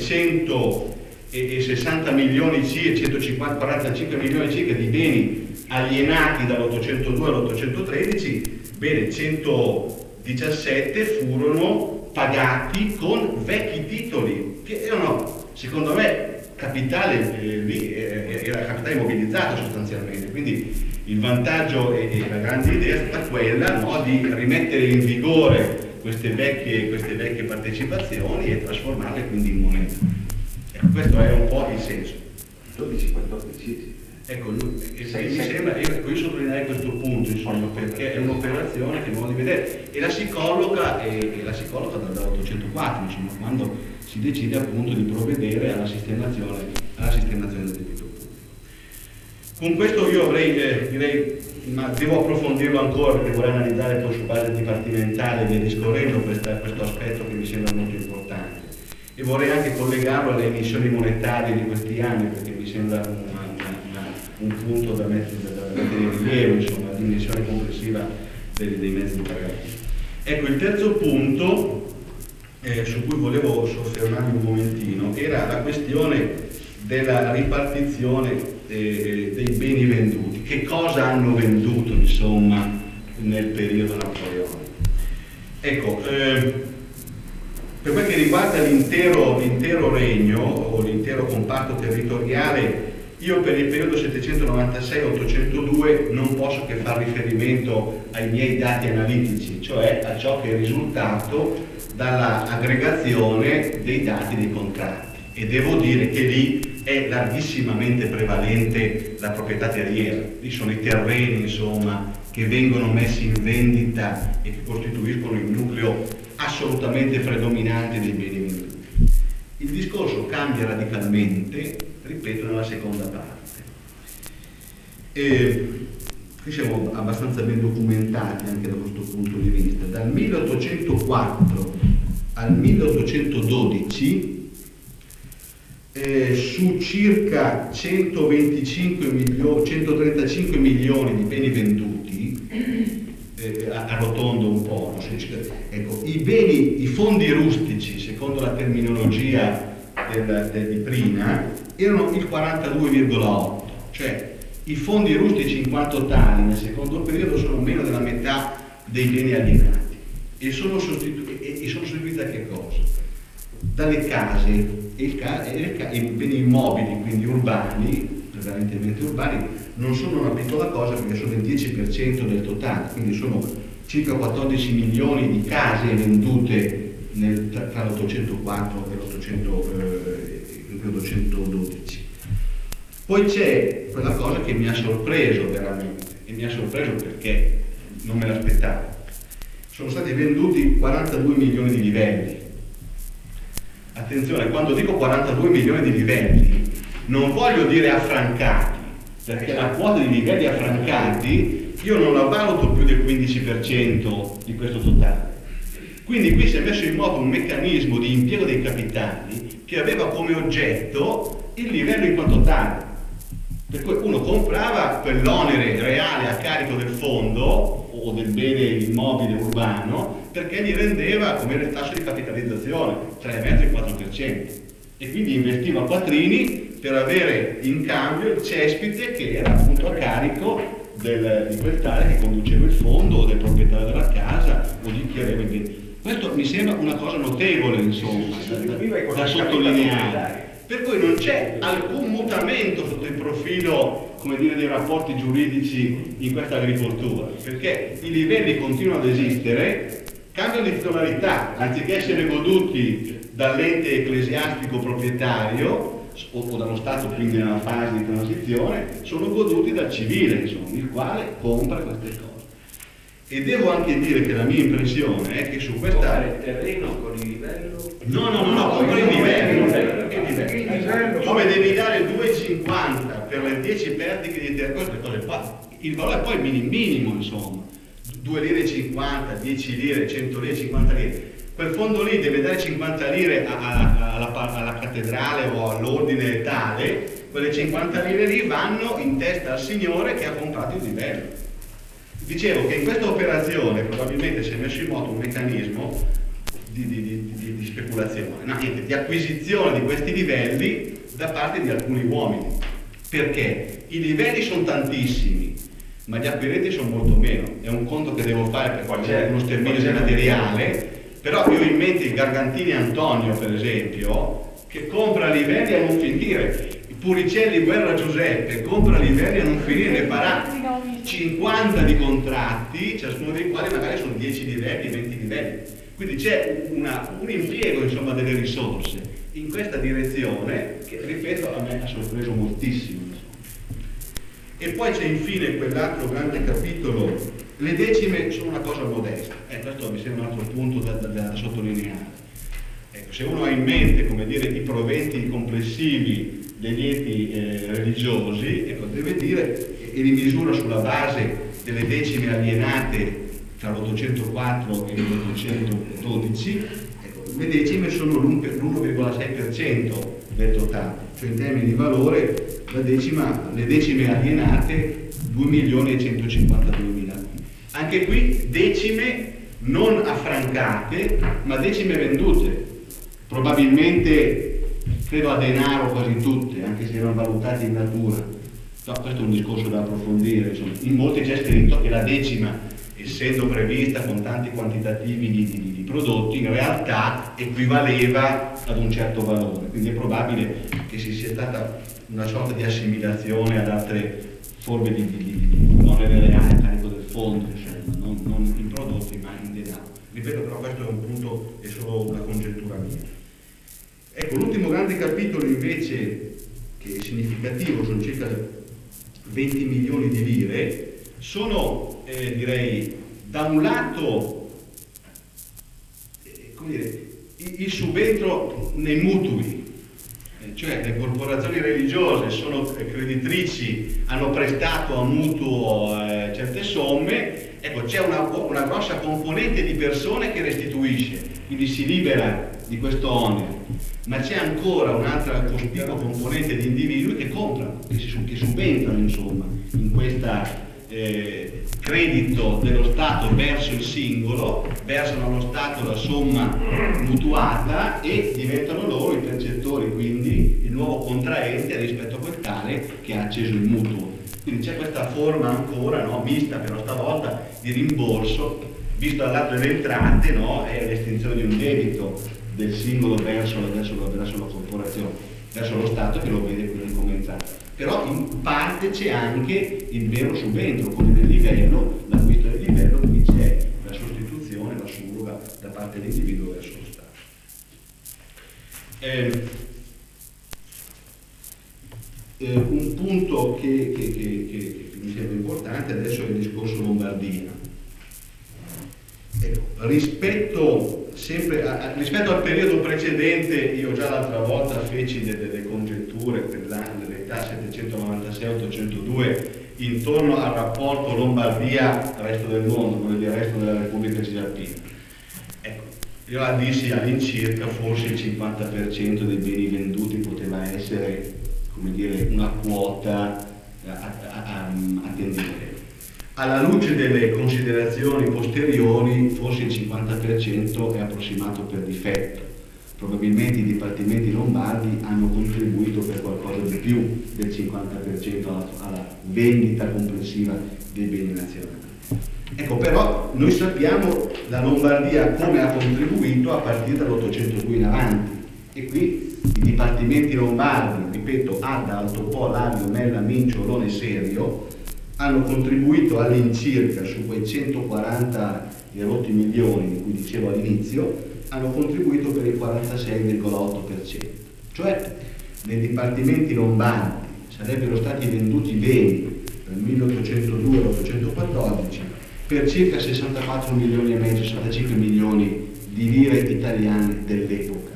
centosessanta milioni circa, centocinquanta, quarantacinque milioni circa di beni alienati dall'ottocentodue all'ottocentotredici, bene, centodiciassette furono pagati con vecchi titoli, che erano, secondo me, capitale, eh, lì, eh, era capitale immobilizzato sostanzialmente, quindi il vantaggio e, e la grande idea è stata quella, no, di rimettere in vigore queste vecchie, queste vecchie partecipazioni e trasformarle quindi in moneta. Ecco, questo è un po' il senso. dodici quattordici. Ecco, lui, e sei, mi sembra, io, io sottolineerei questo punto, insomma, perché è un'operazione che modo di vedere e la si colloca, e, e la si colloca dall'ottocentoquattro, insomma, quando si decide appunto di provvedere alla sistemazione, alla sistemazione del debito pubblico. Con questo io avrei, eh, direi, ma devo approfondirlo ancora perché vorrei analizzare poi su base dipartimentale e via discorrendo questa, questo aspetto che mi sembra molto importante e vorrei anche collegarlo alle emissioni monetarie di questi anni perché mi sembra una, una, una, un punto da mettere, da mettere in rilievo, insomma, la dimensione complessiva dei, dei mezzi di pagamento. Ecco, il terzo punto eh, su cui volevo soffermarmi un momentino era la questione della ripartizione eh, dei beni venduti. Che cosa hanno venduto, insomma, nel periodo napoleonico? Ecco, eh, per quel che riguarda l'intero, l'intero regno o l'intero comparto territoriale, io per il periodo settecentonovantasei ottocentodue non posso che far riferimento ai miei dati analitici, cioè a ciò che è risultato dalla aggregazione dei dati dei contratti. E devo dire che lì è larghissimamente prevalente la proprietà terriera, lì sono i terreni, insomma, che vengono messi in vendita e che costituiscono il nucleo assolutamente predominante dei beni venduti. Il discorso cambia radicalmente, ripeto, nella seconda parte. E qui siamo abbastanza ben documentati anche da questo punto di vista. Dal milleottocentoquattro al milleottocentododici Eh, su circa centoventicinque milioni, centotrentacinque milioni di beni venduti, eh, arrotondo un po', no? Ecco, i beni, i fondi rustici, secondo la terminologia del, del, di prima, erano il quarantadue virgola otto, cioè i fondi rustici in quanto tali nel secondo periodo sono meno della metà dei beni alienati e sono sostituiti, e, e sono sostituiti da che cosa? Dalle case e i beni immobili, quindi urbani, prevalentemente urbani, non sono una piccola cosa perché sono il dieci per cento del totale, quindi sono circa quattordici milioni di case vendute nel, tra l'ottocentoquattro e l'ottocentododici. Poi c'è quella cosa che mi ha sorpreso veramente, e mi ha sorpreso perché non me l'aspettavo. Sono stati venduti quarantadue milioni di livelli. Attenzione, quando dico quarantadue milioni di livelli, non voglio dire affrancati, perché la quota di livelli affrancati io non la valuto più del quindici per cento di questo totale. Quindi qui si è messo in moto un meccanismo di impiego dei capitali che aveva come oggetto il livello in quanto tale. Per cui uno comprava quell'onere reale a carico del fondo o del bene immobile urbano perché gli rendeva come il tasso di capitalizzazione tra il mezzo e il quattro per cento e quindi investiva a quattrini per avere in cambio il cespite che era appunto a carico del, di quel tale che conduceva il fondo o del proprietario della casa o di chi aveva i beni. Questo mi sembra una cosa notevole, insomma, da, da sottolineare. Per cui non c'è alcun mutamento sotto il profilo come dire, dei rapporti giuridici in questa agricoltura, perché i livelli continuano ad esistere, cambiano di titolarità, anziché essere goduti dall'ente ecclesiastico proprietario o, o dallo Stato, quindi nella fase di transizione, sono goduti dal civile, insomma, il quale compra queste cose. E devo anche dire che la mia impressione è che su questa... il terreno con il livello? No, no, no, no, compra il livello, il livello. Come devi dare due virgola cinquanta per le dieci pertiche di terreno, queste cose qua, il valore poi è minimo, minimo, insomma, due lire e cinquanta, dieci lire, cento lire, cinquanta lire. Quel fondo lì deve dare cinquanta lire alla, alla, alla cattedrale o all'ordine tale, quelle cinquanta lire lì vanno in testa al signore che ha comprato il livello. Dicevo che in questa operazione probabilmente si è messo in moto un meccanismo di, di, di, di, di speculazione, no, niente, di acquisizione di questi livelli da parte di alcuni uomini, perché i livelli sono tantissimi, ma gli acquirenti sono molto meno. È un conto che devo fare per poi c'è uno sterminio di materiale, però io ho in mente il Gargantini Antonio, per esempio, che compra livelli a non finire. Puricelli Guerra Giuseppe compra livelli a non finire, ne farà cinquanta di contratti, ciascuno dei quali magari sono dieci livelli, venti livelli. Quindi c'è una, un impiego, insomma, delle risorse in questa direzione che, ripeto, a me ha sorpreso moltissimo. E poi c'è infine quell'altro grande capitolo, le decime sono una cosa modesta, e eh, questo mi sembra un altro punto da, da, da sottolineare. Ecco, se uno ha in mente, come dire, i proventi complessivi degli enti eh, religiosi, ecco, deve dire, e li misura sulla base delle decime alienate tra l'ottocentoquattro e l'ottocentododici, ecco, le decime sono l'uno virgola sei per cento del totale, cioè in termini di valore la decima, le decime alienate due milioni e centocinquantaduemila. Anche qui decime non affrancate, ma decime vendute, probabilmente credo a denaro quasi tutte, anche se erano valutate in natura. No, questo è un discorso da approfondire, insomma. In molti c'è scritto che la decima, essendo prevista con tanti quantitativi di, di, di prodotti, in realtà equivaleva ad un certo valore, quindi è probabile che ci sia stata una sorta di assimilazione ad altre forme di, di, di, di monete reali a carico del fondo, insomma, non, non in prodotti ma in denaro. Ripeto, però questo è un punto, è solo una congettura mia. Ecco, l'ultimo grande capitolo invece, che è significativo, sono circa venti milioni di lire, sono, eh, direi, da un lato, eh, come dire, il, il subentro nei mutui, eh, cioè le corporazioni religiose sono creditrici, hanno prestato a mutuo eh, certe somme, ecco, c'è una, una grossa componente di persone che restituisce, quindi si libera di questo onere. Ma c'è ancora un'altra cospicua componente di individui che comprano, che, si, che subentrano, insomma, in questa eh, credito dello Stato verso il singolo, versano allo Stato la somma mutuata e diventano loro i percettori, quindi il nuovo contraente rispetto a quel tale che ha acceso il mutuo. Quindi c'è questa forma ancora, no, mista però stavolta, di rimborso, visto dal lato delle entrate, no, è l'estinzione di un debito del singolo verso, verso, verso la corporazione, verso lo Stato che lo vede come entrata. Però in parte c'è anche il vero subentro, come nel livello, l'acquisto del livello, quindi c'è la sostituzione, la surroga da parte dell'individuo verso lo Stato. Eh, eh, un punto che, che, che, che, che mi sembra importante adesso è il discorso Lombardia. Ecco, rispetto sempre a, rispetto al periodo precedente, io già l'altra volta feci delle, delle congetture per l'età settecentonovantasei ottocentodue intorno al rapporto Lombardia-resto del mondo, quello del resto della Repubblica Cisalpina. Ecco, io la dissi all'incirca, forse il cinquanta per cento dei beni venduti poteva essere, come dire, una quota a, a, a, a tendere. Alla luce delle considerazioni posteriori, forse il cinquanta per cento è approssimato per difetto. Probabilmente i dipartimenti lombardi hanno contribuito per qualcosa di più del cinquanta per cento alla, alla vendita complessiva dei beni nazionali. Ecco, però noi sappiamo la Lombardia come ha contribuito a partire dall'ottocentodue in avanti. E qui i dipartimenti lombardi, ripeto, Adda, Alto Po, Lario, Mella, Mincio, Olone e Serio, hanno contribuito all'incirca su quei centoquaranta e rotti milioni di cui dicevo all'inizio, hanno contribuito per il quarantasei virgola otto per cento. Cioè, nei dipartimenti lombardi sarebbero stati venduti beni dal milleottocentodue all'ottocentoquattordici per circa sessantaquattro milioni e mezzo, sessantacinque milioni di lire italiane dell'epoca.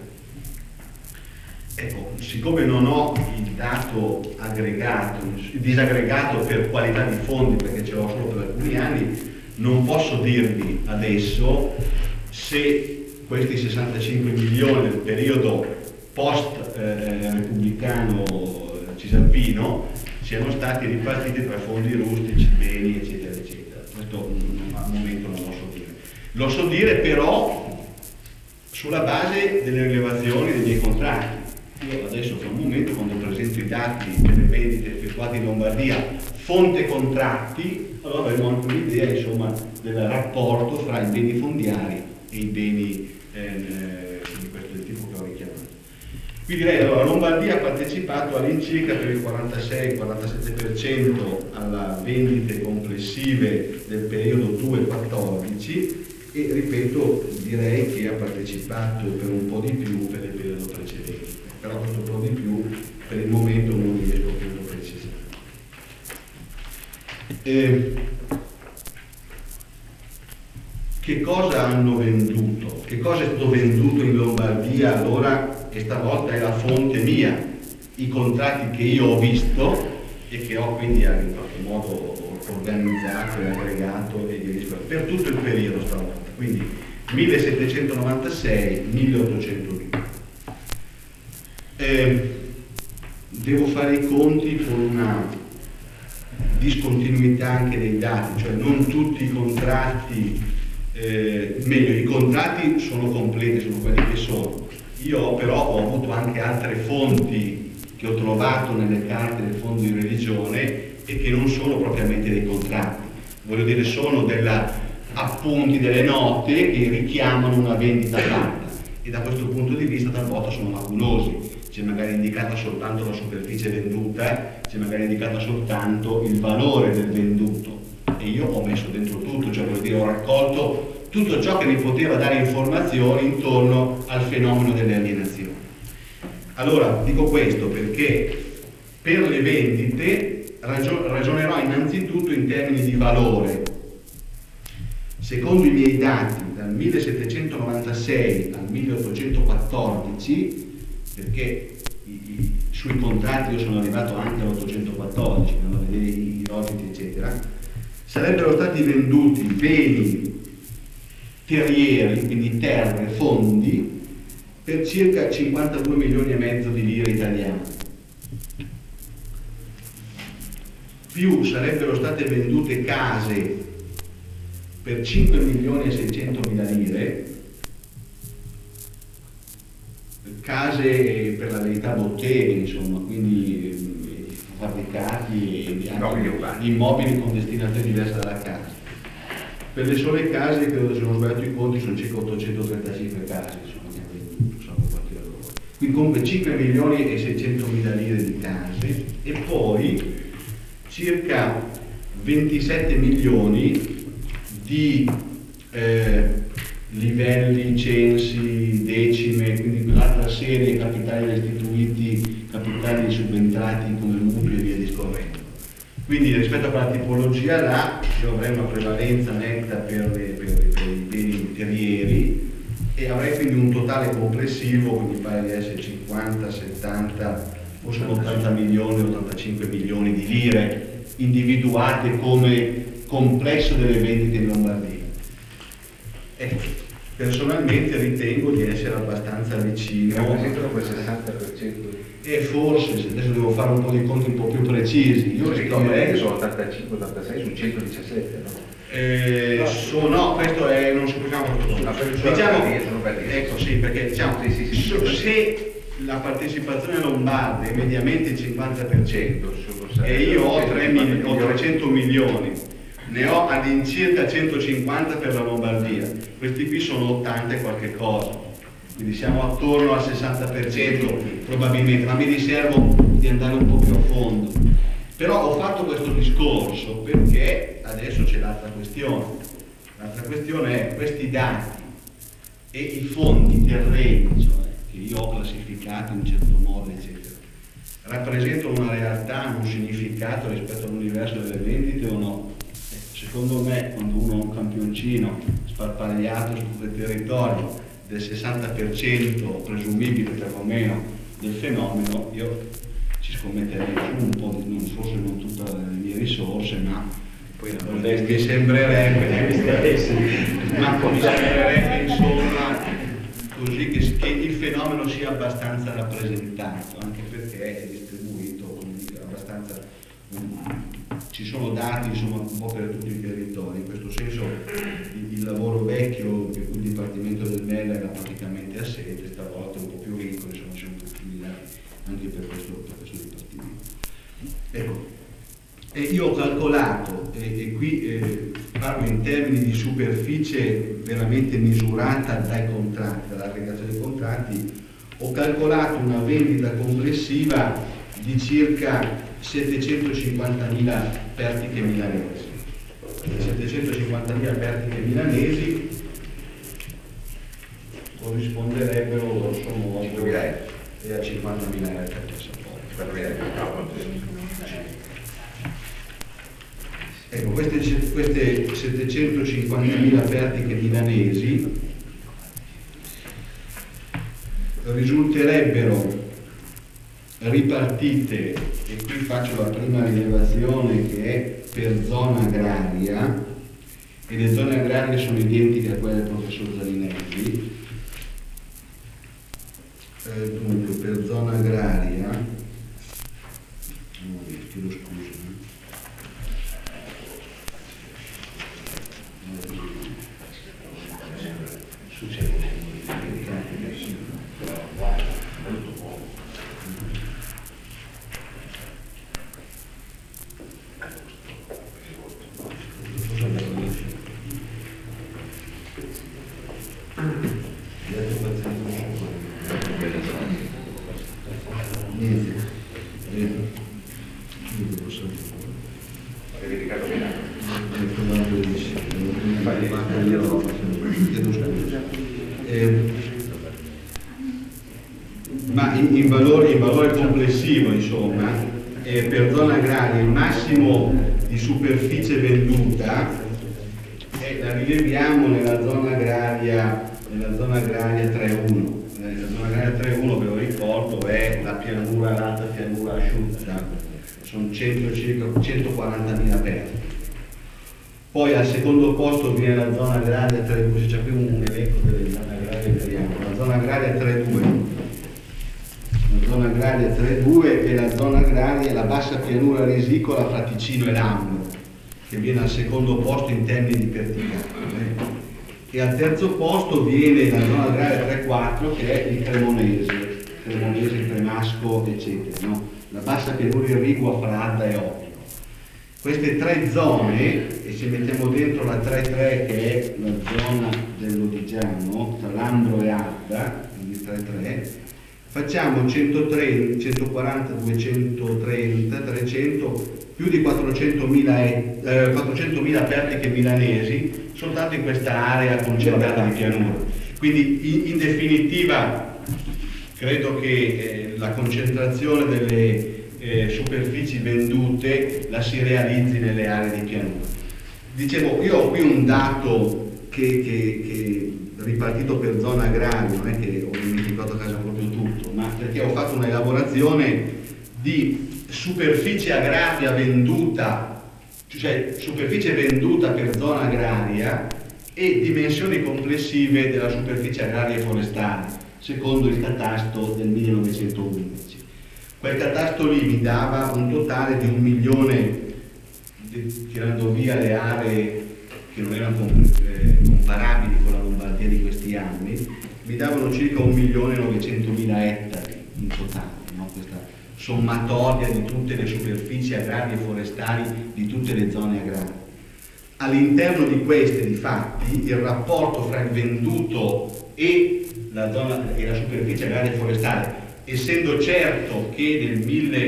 Ecco, siccome non ho il dato aggregato, il disaggregato per qualità di fondi, perché ce l'ho solo per alcuni anni, non posso dirvi adesso se questi sessantacinque milioni del periodo post-repubblicano eh, cisalpino siano stati ripartiti tra fondi rustici, beni, eccetera, eccetera. Questo mm, al momento non lo so dire. Lo so dire però sulla base delle rilevazioni dei miei contratti. Io adesso fra un momento, quando presento i dati delle vendite effettuate in Lombardia, fonte contratti, allora avremo anche un'idea insomma del rapporto fra i beni fondiari e i beni eh, di questo tipo che ho richiamato. Qui direi allora Lombardia ha partecipato all'incirca per il quarantasei quarantasette per cento alla vendite complessive del periodo due quattordici e ripeto direi che ha partecipato per un po' di più per il periodo precedente, però questo po' di più per il momento non riesco più a precisare. Eh, che cosa hanno venduto? Che cosa è stato venduto in Lombardia allora? E stavolta è la fonte mia, i contratti che io ho visto e che ho quindi in qualche modo organizzato e aggregato e via discorrendo per tutto il periodo stavolta, quindi millesettecentonovantasei milleottocentodue. Eh, devo fare i conti con una discontinuità anche dei dati, cioè non tutti i contratti, eh, meglio i contratti sono completi, sono quelli che sono. Io però ho avuto anche altre fonti che ho trovato nelle carte del fondo di religione e che non sono propriamente dei contratti, voglio dire sono della, appunti delle note che richiamano una vendita fatta e da questo punto di vista talvolta sono lacunosi, c'è magari indicata soltanto la superficie venduta, c'è magari indicata soltanto il valore del venduto e io ho messo dentro tutto, cioè voglio dire ho raccolto tutto ciò che mi poteva dare informazioni intorno al fenomeno delle alienazioni. Allora, dico questo perché per le vendite ragio- ragionerò innanzitutto in termini di valore. Secondo i miei dati, dal millesettecentonovantasei al milleottocentoquattordici, perché i, i, sui contratti io sono arrivato anche all'ottocentoquattordici, andando a vedere i roditi, eccetera, sarebbero stati venduti beni terrieri, quindi terre, fondi, per circa cinquantadue milioni e mezzo di lire italiane. Più sarebbero state vendute case per cinque milioni e seicento mila lire, case per la verità botteghe, insomma, quindi fabbricati e immobili con destinazione diversa dalla casa. Per le sole case, credo se non ho sbagliato i conti, sono circa ottocentotrentacinque case, insomma, che hanno venduto, sono fatti da loro. Quindi comunque cinque milioni e seicento mila lire di case e poi circa ventisette milioni di eh, livelli, censi, decime, quindi quell'altra serie, capitali restituiti, capitali subentrati come mutui e via discorrendo. Quindi rispetto a quella tipologia là io avrei una prevalenza netta per, le, per, per i beni terrieri e avrei quindi un totale complessivo, quindi pare di essere cinquanta, settanta, forse ottanta milioni, ottantacinque milioni di lire individuate come complesso delle vendite in Lombardia. E personalmente ritengo di essere abbastanza vicino. Rappresentano quel sessanta per cento. E forse, adesso devo fare un po' di conti un po' più precisi. Io ricorderei che sono ottantacinque ottantasei su centodiciassette, no? Eh, no. So, no, questo è, non sopportiamo questo. No, diciamo, sono ecco sì, perché diciamo, sì, sì, sì, so, sì. se la partecipazione lombarda è mediamente il cinquanta per cento e io ho, ho trecento milioni, ne ho all'incirca centocinquanta per la Lombardia, questi qui sono ottanta e qualche cosa. quindi siamo attorno al sessanta per cento probabilmente, ma mi riservo di andare un po' più a fondo. Però ho fatto questo discorso perché adesso c'è l'altra questione. L'altra questione è questi dati e i fondi terreni, cioè, che io ho classificato in un certo modo, eccetera, rappresentano una realtà, un significato rispetto all'universo delle vendite o no? Secondo me, quando uno ha un campioncino sparpagliato su tutto il territorio del sessanta per cento presumibile perlomeno del fenomeno, io ci scommetterei su un po', di, non, forse non tutte le mie risorse, ma poi mi sembrerebbe, ma mi sembrerebbe insomma così che, che il fenomeno sia abbastanza rappresentato, anche perché è distribuito come dire, abbastanza. Um, ci sono dati insomma un po' per tutti i territori, in questo senso il, il lavoro vecchio che il Dipartimento del M E L era praticamente assente, stavolta è un po' più ricco, insomma ci sono più dati anche per questo, per questo Dipartimento. Ecco, e io ho calcolato, e, e qui eh, parlo in termini di superficie veramente misurata dai contratti, dall'aggregazione dei contratti, ho calcolato una vendita complessiva di circa settecentocinquantamila pertiche milanesi. settecentocinquantamila pertiche milanesi corrisponderebbero grosso modo e a cinquantamila euro ecco, queste, queste settecentocinquantamila pertiche milanesi risulterebbero ripartite, e qui faccio la prima rilevazione che è per zona agraria, e le zone agrarie sono identiche a quelle del professor Zaninelli. Eh, dunque per zona agraria, no, chiedo scusa, succede. Ma in, in, valore, in valore complessivo, insomma, eh, per zona agraria il massimo di superficie venduta eh, la rileviamo nella zona agraria, nella zona agraria tre uno. La zona agraria tre uno, ve lo ricordo, è la pianura alta, pianura asciutta, sono cento, circa centoquarantamila perti. Poi al secondo posto viene la zona agraria tre due, c'è qui un elenco delle zone agrarie italiane, la zona agraria tre due, la zona agraria tre due e la zona agraria, la bassa pianura risicola fra Ticino e Lambro, che viene al secondo posto in termini di perticale. E al terzo posto viene la zona agraria tre quattro, che è il Cremonese, Cremonese, il Cremasco, eccetera, no? La bassa pianura irrigua fra Adda e Oppio. Queste tre zone, e se mettiamo dentro la tre tre che è la zona dell'Odigiano, tra Lambro e Adda, quindi tre tre, facciamo centotrenta, centoquaranta, duecentotrenta, trecento, più di quattrocentomila, eh, quattrocentomila pertiche milanesi soltanto in questa area concentrata di pianura. Quindi in, in definitiva credo che eh, la concentrazione delle eh, superfici vendute la si realizzi nelle aree di pianura. Dicevo, io ho qui un dato che, che, che ripartito per zona agraria, non è che ho dimenticato a casa proprio tutto, ma perché ho fatto una elaborazione di superficie agraria venduta, cioè superficie venduta per zona agraria e dimensioni complessive della superficie agraria e forestale, secondo il catasto del millenovecentoundici. Quel catasto lì mi dava un totale di un milione, tirando via le aree che non erano comparabili con la Lombardia di questi anni, mi davano circa un milione e novecentomila ettari in totale, no? Questa sommatoria di tutte le superfici agrarie e forestali di tutte le zone agrarie. All'interno di queste, difatti, il rapporto fra il venduto e la zona e la superficie agraria forestale, essendo certo che nel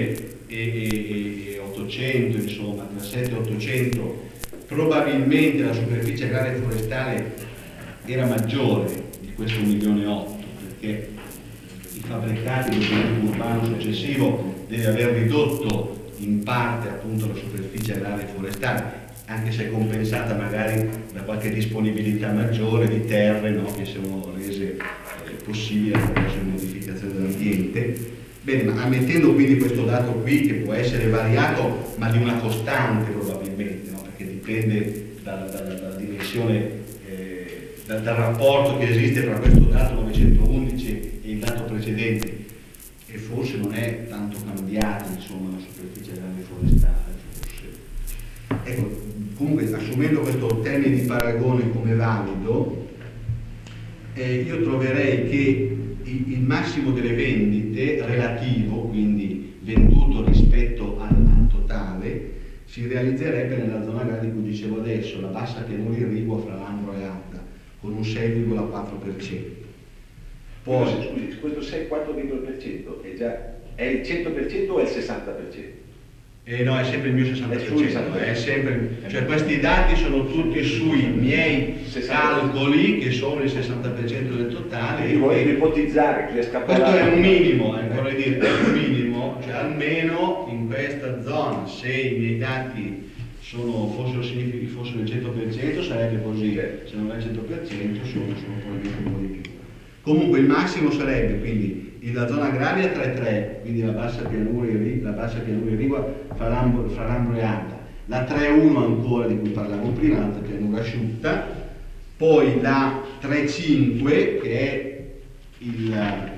milleottocento, insomma, tra settecento e ottocento, probabilmente la superficie agraria forestale era maggiore di questo un milione e otto, perché i fabbricati dello sviluppo urbano successivo deve aver ridotto in parte appunto la superficie agraria forestale, anche se compensata magari da qualche disponibilità maggiore di terre, no, che sono rese eh, possibili attraverso la modificazione dell'ambiente. Bene, ma ammettendo quindi questo dato qui, che può essere variato, ma di una costante probabilmente, no, perché dipende dalla, dalla, dalla dimensione, eh, dal, dal rapporto che esiste tra questo dato novecentoundici e il dato precedente, e forse non è tanto cambiata, insomma, la superficie agraria forestale, forse. Ecco, comunque, assumendo questo termine di paragone come valido, eh, io troverei che il, il massimo delle vendite relativo, quindi venduto rispetto al, al totale, si realizzerebbe nella zona agraria di cui dicevo adesso, la bassa pianura irrigua fra Lambro e Adda, con un sei virgola quattro per cento. Poi, scusi, questo sei virgola quattro per cento è già è il cento per cento o è il sessanta per cento? Eh no, è sempre il mio sessanta per cento, è sessanta per cento. È sempre, cioè questi dati sono tutti sui miei calcoli, che sono il sessanta per cento del totale. Io volevo ipotizzare che riesca a questo parlare. È un minimo, eh, vorrei dire, è un minimo, cioè almeno in questa zona, se i miei dati sono, fossero, fossero il cento per cento sarebbe così, se non è il cento per cento sono, sono probabilmente un po' di più. Comunque il massimo sarebbe quindi la zona agraria tre virgola tre, quindi la bassa pianura la bassa pianura irrigua fra Lambro, fra Lambro e Adda, la tre virgola uno ancora di cui parlavo prima, l'alta pianura asciutta, poi la tre virgola cinque che è il, la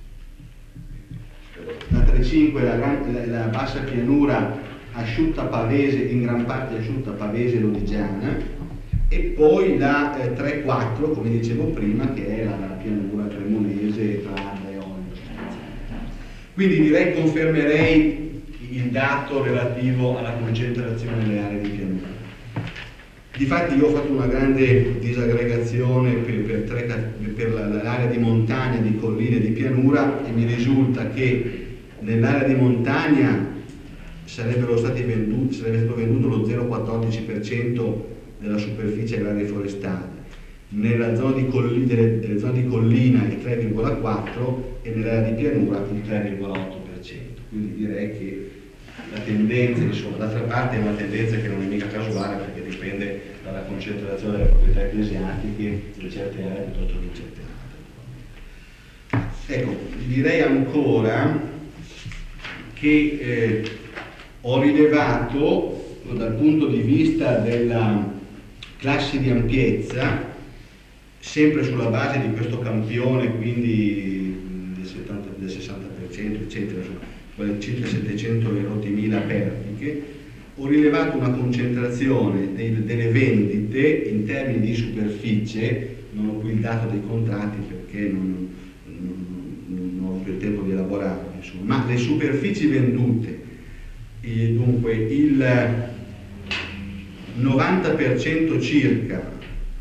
tre virgola cinque la, la, la bassa pianura asciutta pavese, in gran parte asciutta pavese lodigiana, e poi la eh, tre virgola quattro, come dicevo prima, che è la, la pianura cremonese tra Adda e Olio. Quindi direi confermerei il dato relativo alla concentrazione delle aree di pianura. Difatti io ho fatto una grande disaggregazione per, per, tre, per l'area di montagna, di colline e di pianura, e mi risulta che nell'area di montagna sarebbero stati venduti, sarebbe stato venduto lo zero virgola quattordici per cento della superficie agraria forestale, nella zona di collina, delle, delle zone di collina il tre virgola quattro e nell'area di pianura il tre virgola otto per cento. Quindi direi che la tendenza, insomma, d'altra parte è una tendenza che non è mica casuale, perché dipende dalla concentrazione delle proprietà ecclesiastiche di certe aree piuttosto che di certe altre. Ecco, direi ancora che eh, ho rilevato dal punto di vista della classe di ampiezza, sempre sulla base di questo campione, quindi del, settanta, del sessanta per cento, eccetera, quelle circa settecento e ottomila pertiche, ho rilevato una concentrazione dei, delle vendite in termini di superficie. Non ho qui il dato dei contratti perché non, non, non ho avuto il tempo di elaborarlo, insomma, ma le superfici vendute, e dunque il novanta per cento circa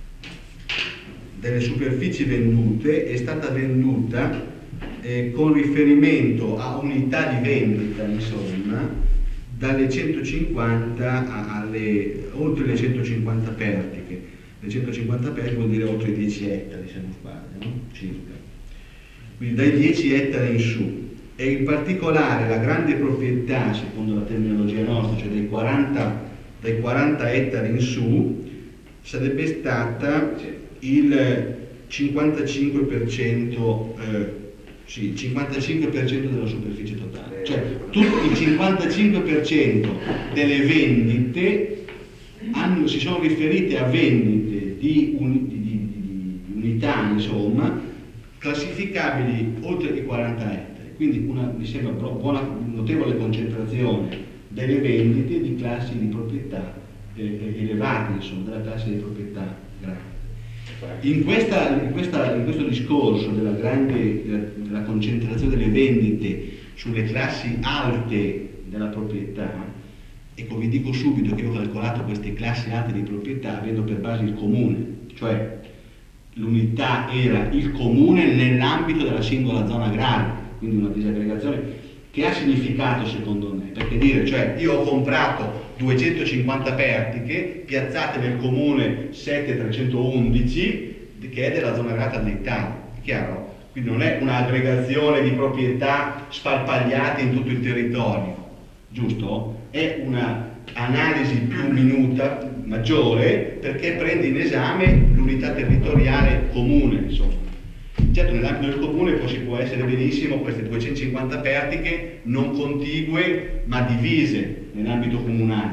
delle superfici vendute è stata venduta eh, con riferimento a unità di vendita, insomma, dalle centocinquanta alle oltre le centocinquanta pertiche. Le centocinquanta pertiche vuol dire oltre i dieci ettari, se non sbaglio, no? Circa. Quindi dai dieci ettari in su. E in particolare la grande proprietà, secondo la terminologia nostra, cioè dai quaranta, dai quaranta ettari in su, sarebbe stata il cinquantacinque per cento, eh, sì, cinquantacinque per cento della superficie totale. Cioè tutto il cinquantacinque per cento delle vendite hanno, si sono riferite a vendite di, un, di, di, di unità, insomma, classificabili oltre i quaranta ettari. Quindi una, mi sembra, buona, notevole concentrazione delle vendite di classi di proprietà eh, elevate, insomma, della classe di proprietà grande. In, questa, in, questa, in questo discorso della grande della, della concentrazione delle vendite sulle classi alte della proprietà, ecco, vi dico subito che io ho calcolato queste classi alte di proprietà avendo per base il comune, cioè l'unità era il comune nell'ambito della singola zona agraria, quindi una disaggregazione che ha significato secondo me, perché dire, cioè io ho comprato duecentocinquanta pertiche piazzate nel comune settetrecentoudici che è della zona agraria dell'Italia, è chiaro? Quindi non è un'aggregazione di proprietà sparpagliate in tutto il territorio, giusto? È una analisi più minuta, maggiore, perché prende in esame l'unità territoriale comune, insomma. Certo, nell'ambito del comune poi si può essere benissimo queste duecentocinquanta pertiche non contigue ma divise nell'ambito comunale.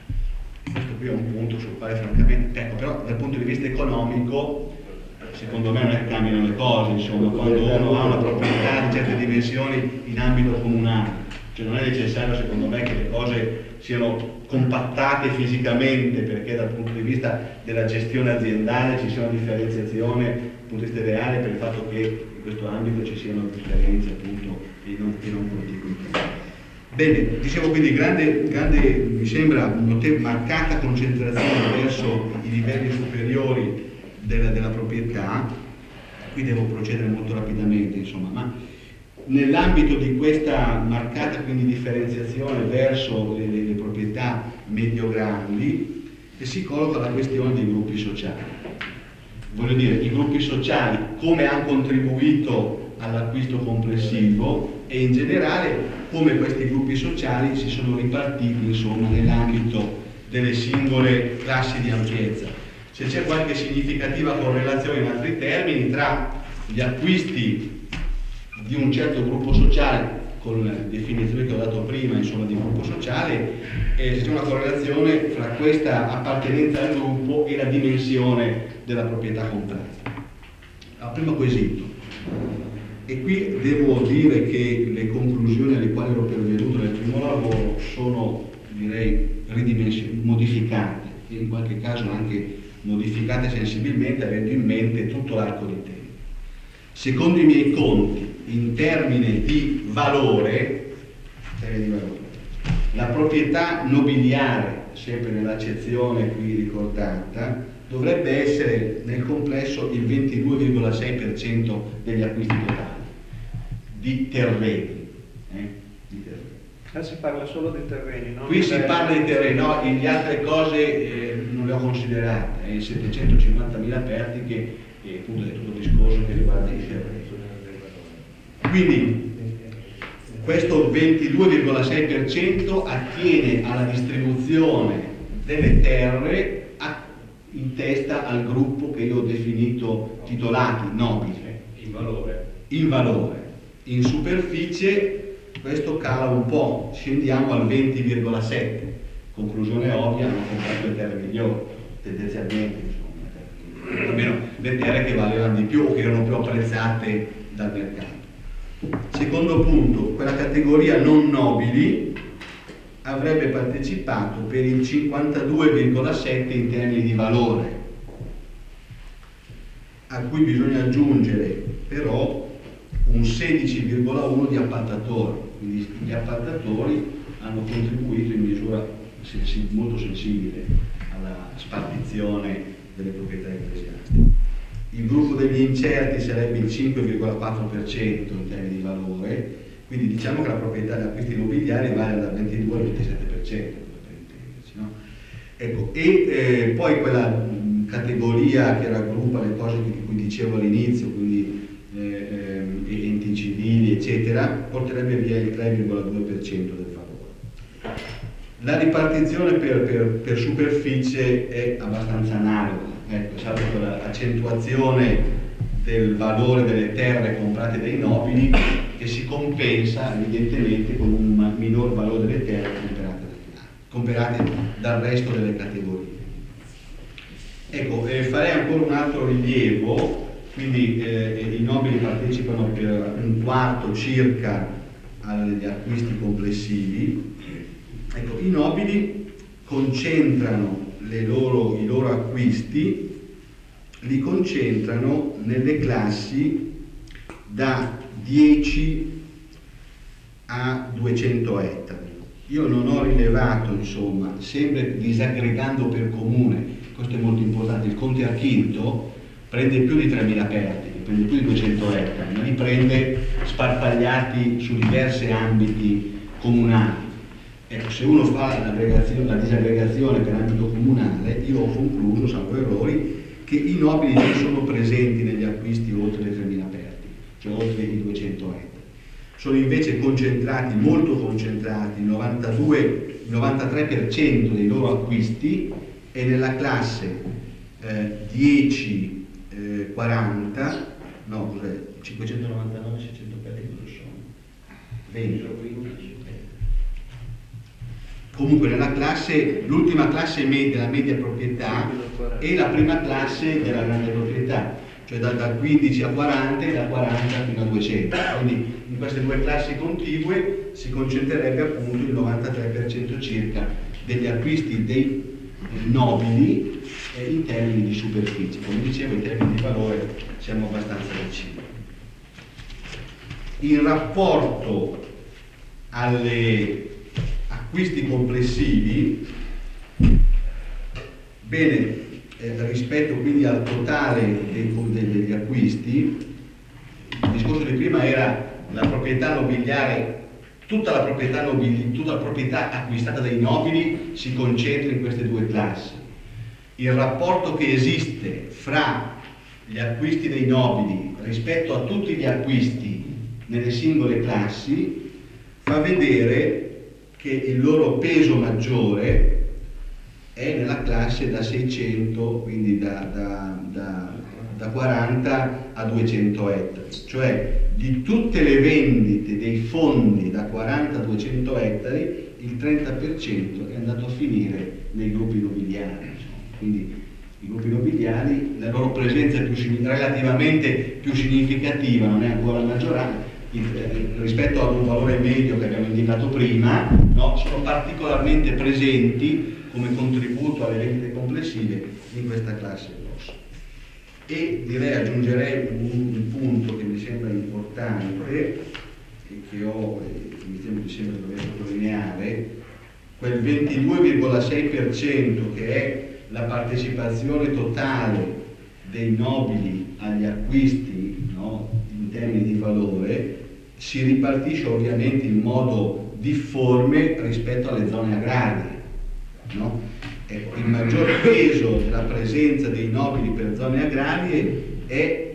Questo qui è un punto sul quale francamente, ecco, però dal punto di vista economico secondo me non è che cambiano le cose, insomma, quando uno ha una proprietà di certe dimensioni in ambito comunale, cioè non è necessario secondo me che le cose siano compattate fisicamente, perché dal punto di vista della gestione aziendale ci sia una differenziazione dal punto di vista reale per il fatto che in questo ambito ci siano differenze appunto e non, e non contiguità. Bene, dicevo quindi grande, grande mi sembra note- marcata concentrazione verso i livelli superiori della, della proprietà. Qui devo procedere molto rapidamente, insomma, ma nell'ambito di questa marcata quindi differenziazione verso le, le, le proprietà medio-grandi si colloca la questione dei gruppi sociali. Voglio dire, i gruppi sociali come hanno contribuito all'acquisto complessivo e in generale come questi gruppi sociali si sono ripartiti insomma nell'ambito delle singole classi di ampiezza. Se c'è qualche significativa correlazione in altri termini tra gli acquisti di un certo gruppo sociale con la definizione che ho dato prima insomma di gruppo sociale, e se c'è una correlazione fra questa appartenenza al gruppo e la dimensione della proprietà comprata. Allora, primo quesito, e qui devo dire che le conclusioni alle quali ero pervenuto nel primo lavoro sono, direi, modificate e in qualche caso anche modificate sensibilmente avendo in mente tutto l'arco di tempo. Secondo i miei conti, in termini di valore, termini di valore la proprietà nobiliare, sempre nell'accezione qui ricordata, dovrebbe essere nel complesso il ventidue virgola sei per cento degli acquisti totali di terreni. Eh? Di terreni. Ah, si parla solo di terreni, no? Qui si parla di terreni, no, le altre cose eh, non le ho considerate, eh, settecentocinquantamila pertiche e appunto è tutto il discorso che riguarda i terreni. Quindi questo ventidue virgola sei per cento attiene alla distribuzione delle terre a, in testa al gruppo che io ho definito titolati nobili. In valore. In valore. In superficie questo cala un po', scendiamo al venti virgola sette. Conclusione ovvia, hanno comprato le terre migliori, tendenzialmente insomma, almeno le terre che valevano di più o che erano più apprezzate dal mercato. Secondo punto, quella categoria non nobili avrebbe partecipato per il cinquantadue virgola sette in termini di valore, a cui bisogna aggiungere però un sedici virgola uno di appaltatori, quindi gli appaltatori hanno contribuito in misura sensi- molto sensibile alla spartizione delle proprietà ecclesiastiche. Il gruppo degli incerti sarebbe il cinque virgola quattro per cento in termini di valore, quindi diciamo che la proprietà degli acquisti immobiliari vale dal ventidue al ventisette per cento, per intenderci, no? Ecco, e eh, poi quella mh, categoria che raggruppa le cose di cui dicevo all'inizio, quindi eh, eh, enti civili, eccetera, porterebbe via il tre virgola due per cento del valore. La ripartizione per, per, per superficie è abbastanza analoga. Ecco, salvo l'accentuazione del valore delle terre comprate dai nobili che si compensa evidentemente con un minor valore delle terre comprate, comprate dal resto delle categorie. Ecco, eh, farei ancora un altro rilievo, quindi eh, i nobili partecipano per un quarto circa agli acquisti complessivi. Ecco, i nobili concentrano le loro, i loro acquisti, li concentrano nelle classi da dieci a duecento ettari. Io non ho rilevato, insomma, sempre disaggregando per comune, questo è molto importante, il Conte Archinto prende più di tremila pertiche, prende più di duecento ettari, ma li prende sparpagliati su diversi ambiti comunali. Ecco, se uno fa l'aggregazione, la disaggregazione per ambito comunale, io ho concluso, salvo errori, che i nobili non sono presenti negli acquisti oltre le tremila pertiche, cioè oltre i duecento ettari. Sono invece concentrati, molto concentrati, il novantadue, il novantatré per cento dei loro acquisti è nella classe eh, dieci quaranta, no, cos'è? cinquecentonovantanove seicento pertiche cosa sono? venti. Comunque nella classe, l'ultima classe media, la media proprietà, e la prima classe della grande proprietà, cioè da, da quindici a quaranta e da quaranta fino a duecento. Quindi in queste due classi contigue si concentrerebbe appunto il novantatré per cento circa degli acquisti dei nobili eh, in termini di superficie. Come dicevo, in termini di valore siamo abbastanza vicini. In rapporto alle acquisti complessivi, bene, eh, rispetto quindi al totale dei, degli acquisti, il discorso di prima era la proprietà nobiliare, tutta la proprietà nobili, tutta la proprietà acquistata dai nobili si concentra in queste due classi. Il rapporto che esiste fra gli acquisti dei nobili rispetto a tutti gli acquisti nelle singole classi fa vedere che il loro peso maggiore è nella classe da seicento, quindi da, da, da, da quaranta a duecento ettari, cioè di tutte le vendite dei fondi da quaranta a duecento ettari il trenta per cento è andato a finire nei gruppi nobiliari. Insomma. Quindi i gruppi nobiliari, la loro presenza è più, relativamente più significativa, non è ancora la maggioranza, rispetto ad un valore medio che abbiamo indicato prima, no? Sono particolarmente presenti come contributo alle vendite complessive in questa classe grossa. E direi, aggiungerei un, un punto che mi sembra importante e che ho, e che mi sembra, mi sembra di dover sottolineare, quel ventidue virgola sei per cento che è la partecipazione totale dei nobili agli acquisti, no? In termini di valore, si ripartisce ovviamente in modo difforme rispetto alle zone agrarie, no? Ecco, il maggior peso della presenza dei nobili per zone agrarie è,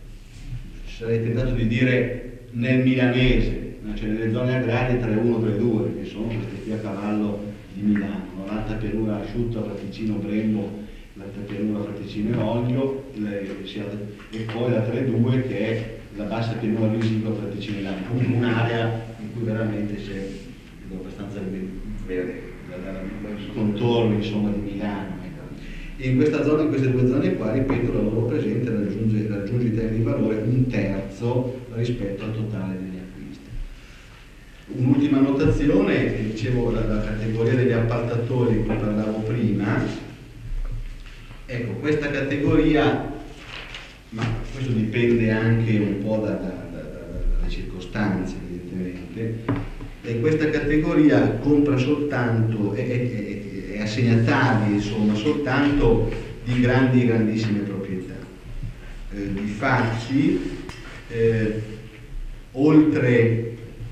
sarei tentato di dire, nel milanese, cioè nelle zone agrarie tre uno tre due, che sono queste qui a cavallo di Milano, l'alta pianura asciutta, Fraticino Brembo, l'alta pianura Fraticino e Olio, le, e poi la tre due che è la bassa pianura Risico, Fraticino e Lano, un'area in cui veramente c'è abbastanza verde, i contorni insomma di Milano. E in questa zona, in queste due zone qua, ripeto, la loro presenza raggiunge, raggiunge in termini di valore un terzo rispetto al totale degli acquisti. Un'ultima notazione, dicevo la, la categoria degli appaltatori di cui parlavo prima. Ecco, questa categoria, ma questo dipende anche un po' da, da, da, da, dalle circostanze evidentemente, e questa categoria compra soltanto, è, è, è assegnataria insomma soltanto di grandi e grandissime proprietà. Eh, difatti, eh, oltre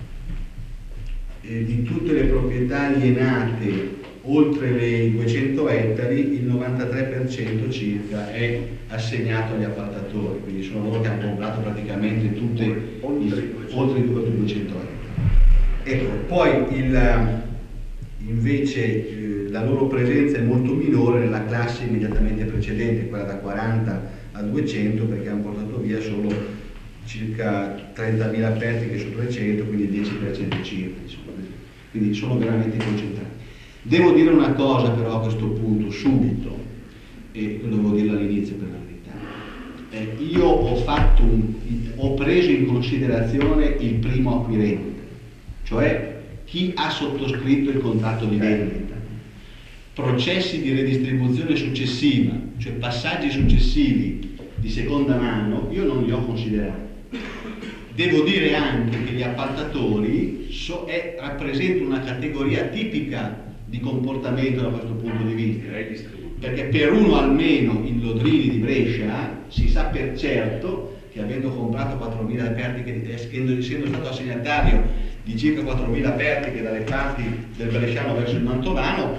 eh, di tutte le proprietà alienate oltre le duecento ettari, il novantatré per cento circa è assegnato agli appaltatori, quindi sono loro che hanno comprato praticamente tutte oltre i duecento ettari. Ecco, poi il, invece eh, la loro presenza è molto minore nella classe immediatamente precedente, quella da quaranta a duecento, perché hanno portato via solo circa trentamila pertiche su trecento, quindi il dieci per cento circa, insomma. Quindi sono veramente concentrati. Devo dire una cosa però a questo punto, subito, e dovevo dirlo all'inizio per la verità. Eh, io ho, fatto un, ho preso in considerazione il primo acquirente, cioè chi ha sottoscritto il contratto di vendita. Processi di redistribuzione successiva, cioè passaggi successivi di seconda mano, io non li ho considerati. Devo dire anche che gli appaltatori so, è, rappresentano una categoria tipica di comportamento da questo punto di vista, perché per uno almeno in Lodrini di Brescia si sa per certo che avendo comprato quattromila pertiche, essendo stato assegnatario di circa quattromila pertiche dalle parti del bresciano verso il mantovano,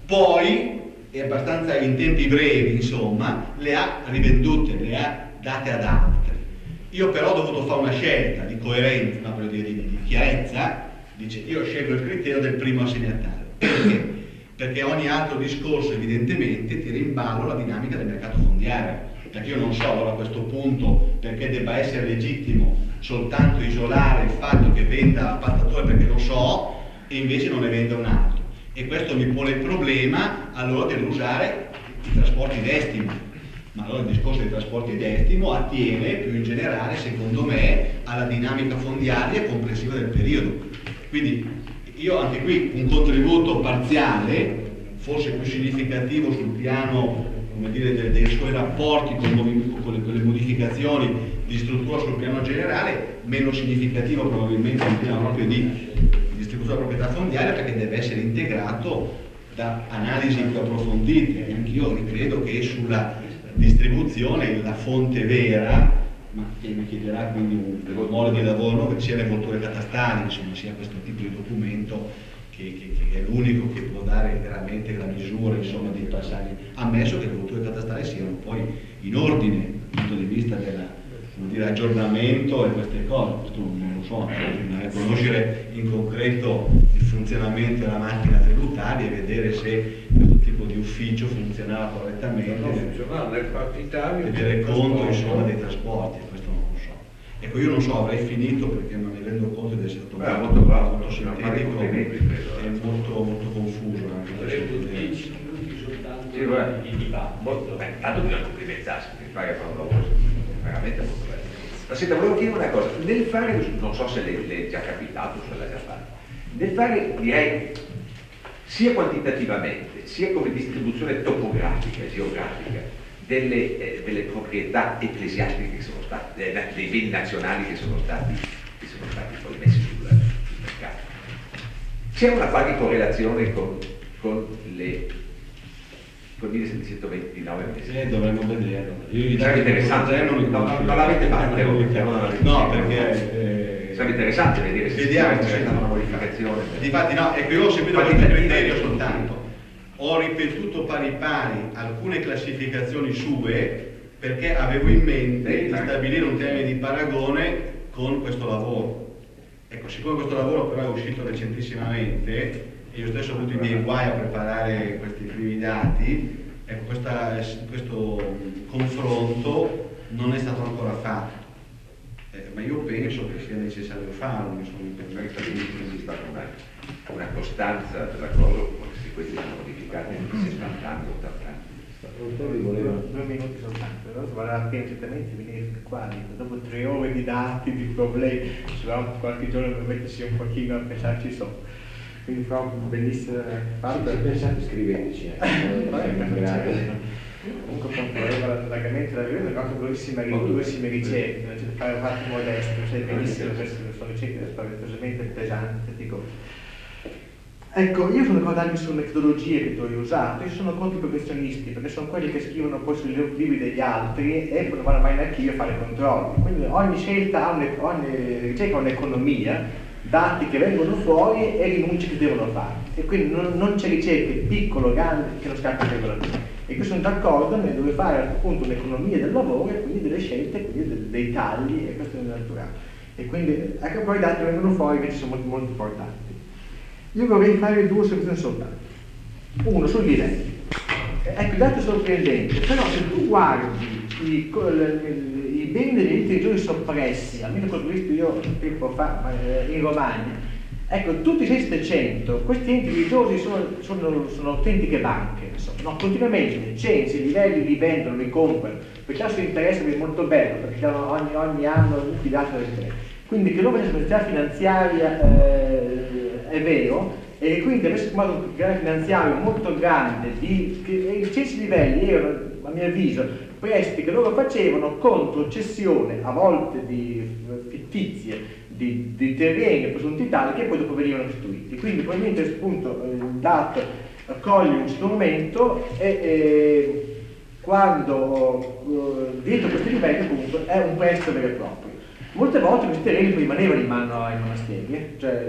poi, e abbastanza in tempi brevi insomma, le ha rivendute, le ha date ad altri. Io però ho dovuto fare una scelta di coerenza, no, di, di, di chiarezza, dice io scelgo il criterio del primo assegnatario. Perché? Perché ogni altro discorso evidentemente tira in ballo la dinamica del mercato fondiario. Perché io non so allora a questo punto perché debba essere legittimo soltanto isolare il fatto che venda appaltatore perché lo so e invece non ne venda un altro. E questo mi pone il problema allora dell'usare i trasporti d'estimo. Ma allora il discorso dei trasporti d'estimo attiene più in generale, secondo me, alla dinamica fondiaria complessiva del periodo. Quindi io anche qui un contributo parziale, forse più significativo sul piano, come dire, dei, dei suoi rapporti con, con, le, con le modificazioni di struttura sul piano generale, meno significativo probabilmente sul piano proprio di distribuzione della proprietà fondiaria, perché deve essere integrato da analisi più approfondite. E anch'io ricredo che sulla distribuzione la fonte vera, ma che mi chiederà quindi un modo di lavoro, che sia le volture catastali, insomma sia questo tipo di documento che, che, che è l'unico che può dare veramente la misura insomma dei passaggi, ammesso che le volture catastali siano poi in ordine dal punto di vista dell'aggiornamento e queste cose. Questo non lo so, bisogna conoscere in concreto il funzionamento della macchina tributaria e vedere se questo tipo di ufficio funzionava correttamente, non funzionava nel partitario, tenere conto insomma dei trasporti. Questo non lo so. Ecco, io non so, avrei finito perché non mi rendo conto di essere stato Beh, molto bravo, molto sintetico e molto, molto confuso anche dieci minuti soltanto Sì, beh. di dibattito. Molto bene, tanto bisogna complimentarsi perché fare fa un lavoro veramente molto bello. Ma senta, volevo chiedere una cosa, nel fare, non so se le, le è già capitato, se l'ha già fatto, nel fare direi sia quantitativamente sia come distribuzione topografica e geografica delle, eh, delle proprietà ecclesiastiche che sono state, eh, dei beni nazionali che sono stati, che sono stati poi messi sul, sul mercato. C'è una pari correlazione con, con le con il millenovecentoventinove mesi. Eh, dovremmo vederlo. Io Sarebbe interessante, non, li no, non l'avete fatto, no, perché sarebbe interessante vedere se vediamo, c'è c'è stata una modificazione. Difatti no, ecco, io ho seguito questo criterio soltanto. Ho ripetuto pari pari alcune classificazioni sue perché avevo in mente di stabilire un termine di paragone con questo lavoro. Ecco, siccome questo lavoro però è uscito recentissimamente e io stesso ho avuto i miei guai a preparare questi primi dati, ecco, questa, questo confronto non è stato ancora fatto. Eh, ma io penso che sia necessario farlo, insomma, Perché c'è stata una, una costanza della cosa, come se questi sono modificati in settanta anni, ottanta anni. Due minuti soltanto, però valeva la pena certamente venire qua, dopo tre ore di dati, di problemi, ci va qualche giorno per mettersi un pochino a pensarci sopra. Quindi fa un bellissimo fatto. Se pensate scriveteci, comunque comproveva largamente la verità, però anche bellissime ricerche, cioè fare fatti modesti, sai benissimo che sono ricerche spaventosamente pesanti, dico. Ecco, io sono d'accordo anche sulle metodologie che tu hai usato, io sono contro i professionisti, perché sono quelli che scrivono poi sui libri degli altri e non vanno mai in archivio a fare controlli. Quindi ogni scelta, ogni, ogni ricerca ha un'economia, dati che vengono fuori e rinunce che devono fare. E quindi non, non c'è ricerche piccolo, grande, che non scappano in regolatore. E qui sono d'accordo nel dove fare appunto un'economia del lavoro e quindi delle scelte, quindi dei, dei tagli, e questo è naturale. E quindi ecco poi i dati che vengono fuori invece sono molto, molto importanti. Io vorrei fare due osservazioni soltanto. Uno sui livelli. Ecco, il dato è sorprendente, però se tu guardi i, i beni degli enti regioni soppressi, almeno quello che ho visto io tempo fa in Romagna, ecco, tutti i sei settecento, questi enti religiosi sono, sono, sono autentiche banche, insomma, no? Continuamente censi, i livelli li vendono, li comprano, perché il tasso di interesse è molto bello, perché ogni, ogni anno tutti i dati dell'interesse. Quindi che loro responsabilità finanziaria eh, è vero, e quindi avesse formato un piano finanziario molto grande, di, che, e i censi livelli erano, a mio avviso, prestiti che loro facevano contro cessione, a volte di fittizie, di, di terreni presunti tali che poi dopo venivano restituiti. Quindi probabilmente appunto il dato cogli un strumento e, e quando uh, dietro questi livelli comunque è un prestito vero e proprio. Molte volte questi terreni poi rimanevano in mano ai monasteri, eh? Cioè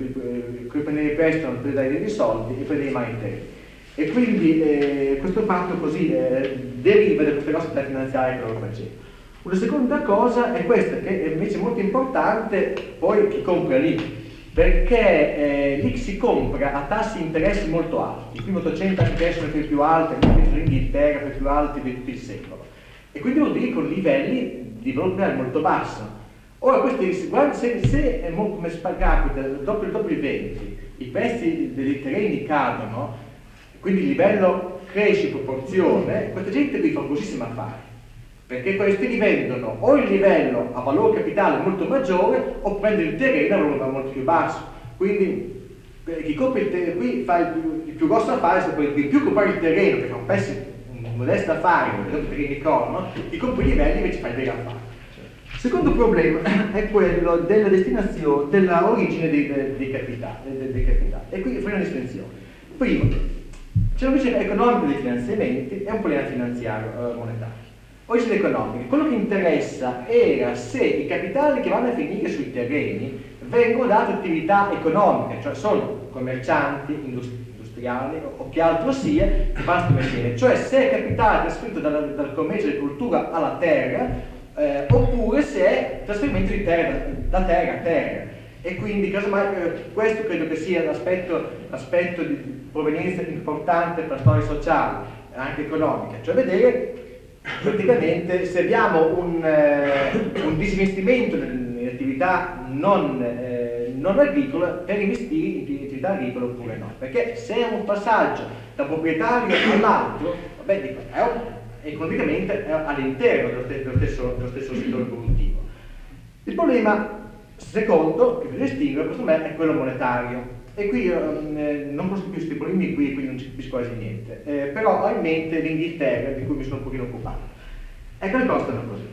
qui prendevi il prestito, non dai dei soldi e prendevi in mano i terreni. E quindi eh, questo fatto così eh, deriva da queste cose da finanziarie che loro facevano. Una seconda cosa è questa, che è invece molto importante, poi chi compra lì, perché eh, lì si compra a tassi di interessi molto alti. I primi ottocento interessi sono per più alti, in Inghilterra per più alti di tutto il secolo. E quindi vuol dire con livelli di valore molto basso. Ora, questi, se, se è molto, come capita, dopo, dopo i venti, i prezzi dei terreni cadono, quindi il livello cresce in proporzione, questa gente qui fa grossissimi affari, perché questi li vendono o il livello a valore capitale molto maggiore o prende il terreno a valore molto più basso. Quindi chi compra il terreno qui fa il più, il più grosso affare, se poi in più comprare il terreno, perché è un pezzo, un modesto affare, perché i terreni crollano, chi compra i livelli invece fa il vero affare. Il secondo problema è quello della destinazione, della origine dei, dei, dei, capitali, dei, dei capitali. E qui fai una distinzione. Primo, c'è l'origine economica dei finanziamenti e un problema finanziario eh, monetario. Origine economica. Quello che interessa era se i capitali che vanno a finire sui terreni vengono date attività economiche, cioè sono commercianti, industriali o che altro sia, che fanno mestiere. Cioè se il capitale è trasferito dal, dal commercio e cultura alla terra, Eh, oppure se è trasferimento di terra da, da terra a terra. E quindi casomai eh, questo credo che sia l'aspetto, l'aspetto di provenienza importante per la storia sociale e anche economica, cioè vedere praticamente se abbiamo un, eh, un disinvestimento in attività non, eh, non agricole per investire in attività agricole oppure no, perché se è un passaggio da proprietario all'altro, vabbè, dico, è un economicamente è all'interno dello stesso, dello stesso settore produttivo. Il problema secondo che vi distingue, per me, è quello monetario. E qui eh, non posso più questi problemi qui, quindi non ci capisco quasi niente. Eh, però ho in mente l'Inghilterra, di cui mi sono un pochino occupato. Ecco le cose stanno così.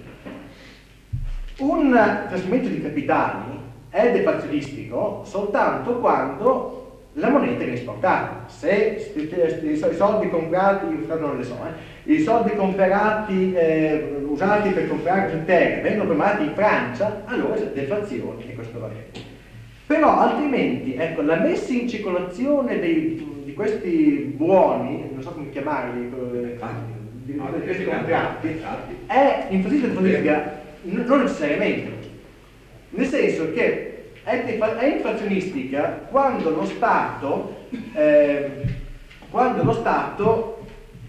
Un trasferimento di capitali è deflazionistico soltanto quando la moneta viene esportata. Se i soldi comprati, non le so, eh, i soldi comprati, eh, usati per comprare su terra vengono comprati in Francia, allora c'è deflazione e questo va bene. Però altrimenti, ecco, la messa in circolazione dei, di questi buoni, non so come chiamarli, eh, di, di questi contratti, è influenza politica non necessariamente. Nel senso che è inflazionistica quando lo Stato, eh, quando lo Stato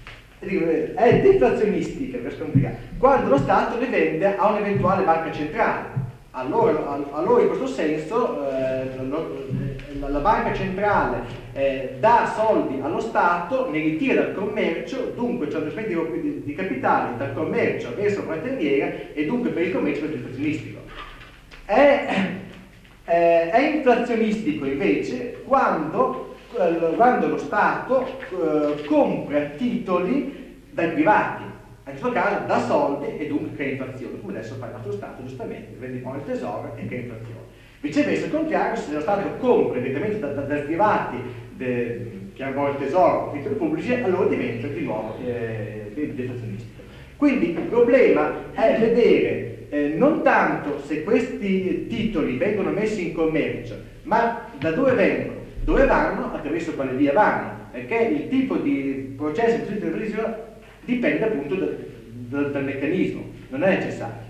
è deflazionistica, per spiegare, quando lo Stato le vende a un'eventuale banca centrale. Allora, allora in questo senso eh, la, la banca centrale eh, dà soldi allo Stato, ne ritira dal commercio, dunque c'è un trasferimento di, di capitali dal commercio verso la monetaria e dunque per il commercio è deflazionistico. È, Eh, è inflazionistico invece quando, eh, quando lo Stato eh, compra titoli dai privati, in questo caso dà soldi e dunque crea inflazione, come adesso fa il nostro Stato giustamente, vende poi il tesoro e crea inflazione. Viceversa, al contrario, se lo Stato compra direttamente da, da, dai privati de, che hanno il tesoro, titoli pubblici, allora diventa di nuovo eh, deflazionistico. Quindi il problema è vedere Eh, non tanto se questi titoli vengono messi in commercio, ma da dove vengono, dove vanno, attraverso quale via vanno, perché il tipo di processo di televisione dipende appunto da, da, dal meccanismo, non è necessario.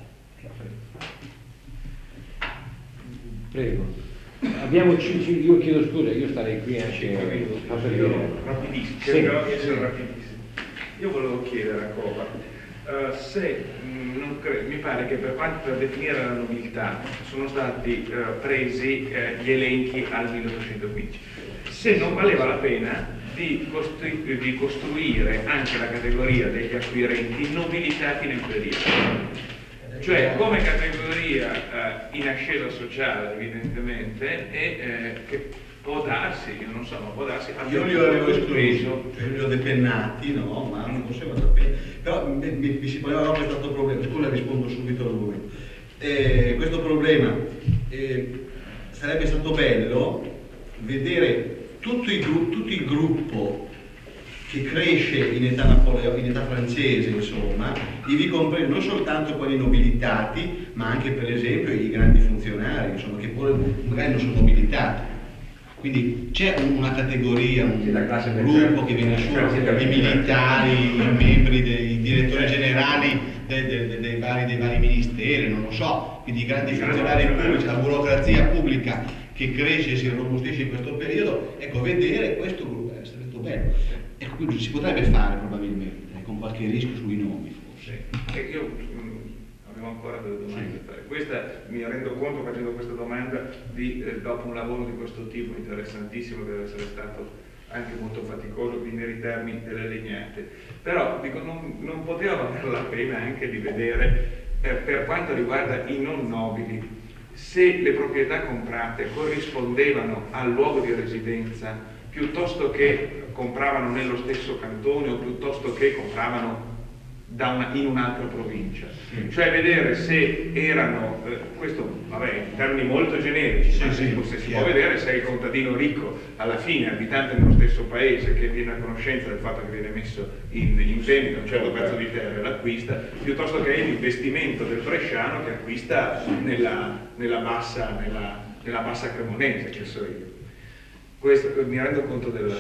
Prego. Abbiamo, io chiedo scusa, io starei qui anche io, rapidissimo, sì. Cercherò di essere rapidissimo. Io volevo chiedere a Cova Uh, se mh, non cre- mi pare che per quanto per definire la nobiltà sono stati uh, presi uh, gli elenchi al milleottocentoquindici, se non valeva la pena di, costru- di costruire anche la categoria degli acquirenti nobilitati nel periodo, cioè come categoria uh, in ascesa sociale evidentemente e uh, che può darsi, io non so, ma può darsi io li avevo esclusi, cioè li ho depennati, no, ma non possiamo sapere. Però mi, mi, mi si poneva proprio questo problema, scusa, rispondo subito al momento. Eh, questo problema eh, sarebbe stato bello vedere tutto il, tutto il gruppo che cresce in età, Napoleo, in età francese, insomma, ivi compresi non soltanto quelli nobilitati, ma anche per esempio i grandi funzionari, insomma, che pure magari non sono nobilitati. Quindi c'è una categoria, un Sì, la classe gruppo che viene assunto, i militari, i membri dei direttori generali dei, dei, dei, vari, dei vari ministeri, non lo so, quindi i grandi funzionari pubblici, la burocrazia pubblica che cresce e si robustisce in questo periodo. Ecco, vedere questo gruppo è stato bello. Ecco, quindi si potrebbe fare probabilmente, eh, con qualche rischio sui nomi forse. E io mh, avevo ancora delle domande da fare. Questa, mi rendo conto facendo questa domanda di, eh, dopo un lavoro di questo tipo interessantissimo, deve essere stato anche molto faticoso, quindi meritarmi delle legnate. Però dico, non, non poteva valer la pena anche di vedere, eh, per quanto riguarda i non nobili, se le proprietà comprate corrispondevano al luogo di residenza, piuttosto che compravano nello stesso cantone o piuttosto che compravano da una, in un'altra provincia. Mm. Cioè vedere se erano, eh, questo vabbè, in termini molto generici, sì, ma sì, se si può vedere se è il contadino ricco, alla fine abitante nello stesso paese, che viene a conoscenza del fatto che viene messo in, in vendita un certo pezzo di terra e l'acquista, piuttosto che l'investimento del bresciano che acquista nella, nella, bassa, nella, nella bassa cremonese, che so io. Questo, mi rendo conto del,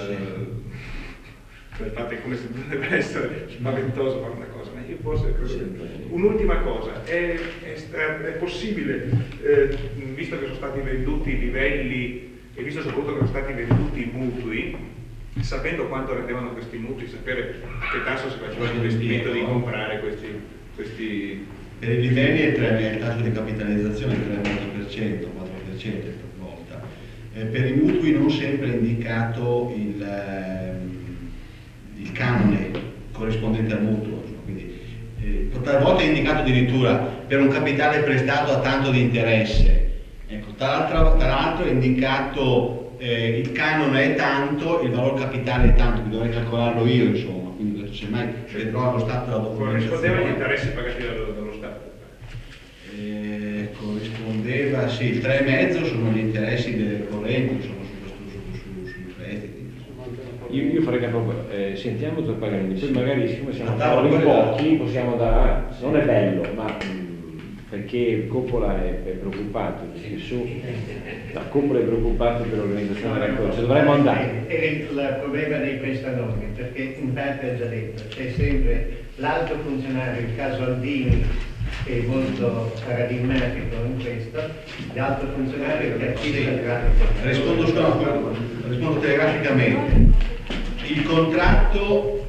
del fatto che come se dovrebbe essere spaventoso fare una cosa, ma io forse credo che... Un'ultima cosa, è, è, è possibile, eh, visto che sono stati venduti i livelli e visto soprattutto che sono stati venduti i mutui, sapendo quanto rendevano questi mutui, sapere a che tasso si faceva l'investimento di comprare questi... questi... Per i livelli è il tasso di capitalizzazione è il tre virgola nove per cento, quattro per cento. Eh, per i mutui non sempre è indicato il, eh, il canone corrispondente al mutuo, quindi eh, talvolta è indicato addirittura per un capitale prestato a tanto di interesse. Ecco, tra l'altro è indicato eh, il canone è tanto, il valore capitale è tanto, quindi dovrei calcolarlo io, insomma, quindi semmai vedrò allo Stato la documentazione. Corrispondeva agli interessi pagati dallo, dallo Stato? Eh, corrispondeva, sì, il tre virgola cinque sono gli interessi delle correnti, insomma, su questo, su, su, sui prestiti. Io, io farei che proprio, eh, sentiamo tutti i pagamenti, poi magari siccome siamo Ah, in no, pochi possiamo dare, non è bello, ma mh, perché Coppola è, è preoccupato, perché su, la Coppola è preoccupato per l'organizzazione della cosa, dovremmo andare. È il problema dei prestanome, perché in parte ha già detto, c'è sempre l'alto funzionario, il caso Aldini, che è molto paradigmatico in questo, l'altro funzionario che acquista il grafico. Rispondo, solo, rispondo telegraficamente. Il contratto,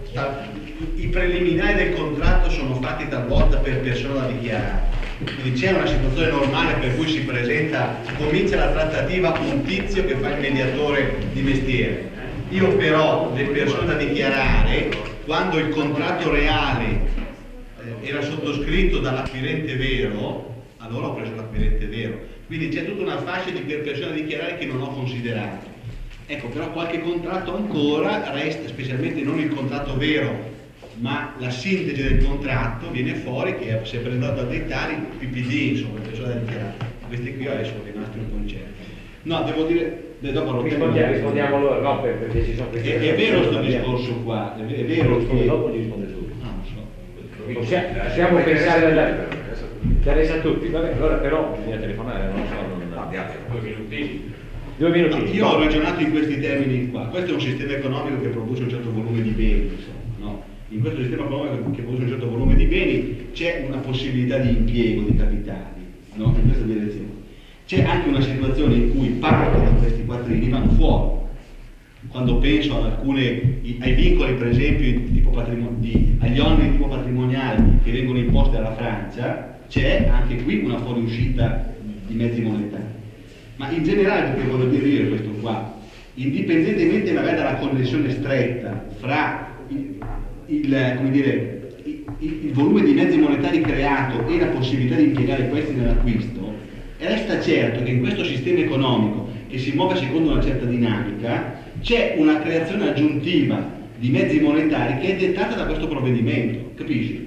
i preliminari del contratto sono fatti talvolta per persona da dichiarare. Quindi c'è una situazione normale per cui si presenta, comincia la trattativa un tizio che fa il mediatore di mestiere. Io però le persone da dichiarare, quando il contratto reale era sottoscritto dall'acquirente vero, allora ho preso l'acquirente vero. Quindi c'è tutta una fascia di persone da dichiarare che non ho considerato. Ecco, però qualche contratto ancora resta, specialmente non il contratto vero, ma la sintesi del contratto viene fuori che si è presentato a dettare P P D, insomma, persone da dichiarare. Questi qui adesso sono rimasti un po' incerti. No, devo dire, dopo lo rispondiamo, rispondiamo allora, no, perché ci sono questi... È, è vero questo discorso qua, è, è vero che... Dopo gli risponde tu. No, non so. Possiamo, possiamo pensare ad andare, interessa a tutti, vabbè, allora però bisogna telefonare, non so, non andiamo. Due minuti. Due minuti. No, io ho ragionato in questi termini qua, questo è un sistema economico che produce un certo volume di beni, insomma, no? In questo sistema economico che produce un certo volume di beni c'è una possibilità di impiego di capitali, no? In questa direzione. C'è anche una situazione in cui parte di questi quattrini vanno fuori. Quando penso ad alcune, ai vincoli per esempio di tipo di, agli oneri di tipo patrimoniale che vengono imposti dalla Francia, c'è anche qui una fuoriuscita di mezzi monetari. Ma in generale, perché voglio dire io questo qua, indipendentemente magari dalla connessione stretta fra il, il, come dire, il, il volume di mezzi monetari creato e la possibilità di impiegare questi nell'acquisto, resta certo che in questo sistema economico che si muove secondo una certa dinamica c'è una creazione aggiuntiva di mezzi monetari che è dettata da questo provvedimento, capisci?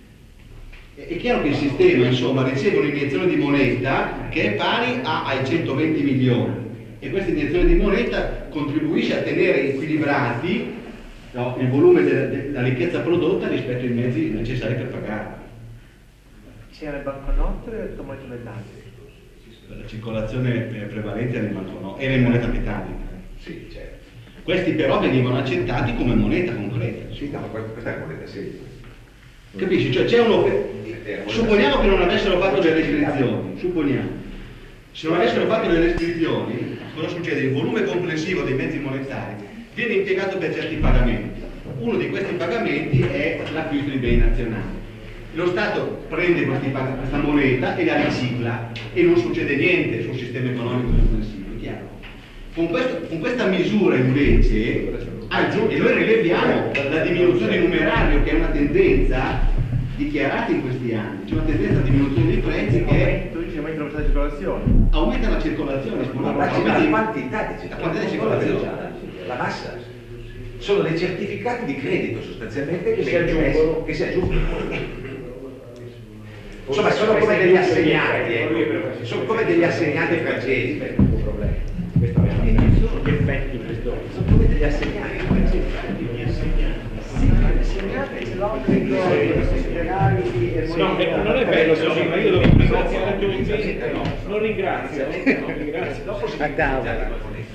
È chiaro che il sistema, insomma, riceve un'iniezione di moneta che è pari a, ai centoventi milioni e questa iniezione di moneta contribuisce a tenere equilibrati no, il volume della, della ricchezza prodotta rispetto ai mezzi necessari per pagarla. C'era le banconote e le monete metalliche. La circolazione prevalente era in banconote era in moneta metallica. Sì, certo. Questi però venivano accettati come moneta concreta. Sì, no, ma questa è una moneta seria. Capisci? Cioè c'è uno. Supponiamo che non avessero fatto le restrizioni, supponiamo. Se non avessero fatto le restrizioni, cosa succede? Il volume complessivo dei mezzi monetari viene impiegato per certi pagamenti. Uno di questi pagamenti è l'acquisto di beni nazionali. Lo Stato prende questi, questa moneta e la ricicla e non succede niente sul sistema economico complessivo, chiaro? Con, questo, con questa misura invece, anzi, e noi rileviamo la diminuzione numeraria che è una tendenza dichiarata in questi anni, c'è una tendenza a diminuzione dei prezzi che Tu dici aumenta la velocità di circolazione. aumenta la circolazione, Ma aumenta la quantità di la quantità di circolazione. la massa. Sono dei certificati di credito sostanzialmente che, Che si vengono messi- aggiungono. che si aggiungono. Insomma, sono come degli assegnati, ecco. Sono come degli assegnati francesi. Questo è un problema. Questo è gli effetti in questo. Sono come degli assegnati francesi. Sì, insegnate ce l'ho per i No, eh, non è bello così, ma io devo ringraziare tutti. Non ringrazio, non ringrazio. Dopo si utilizzano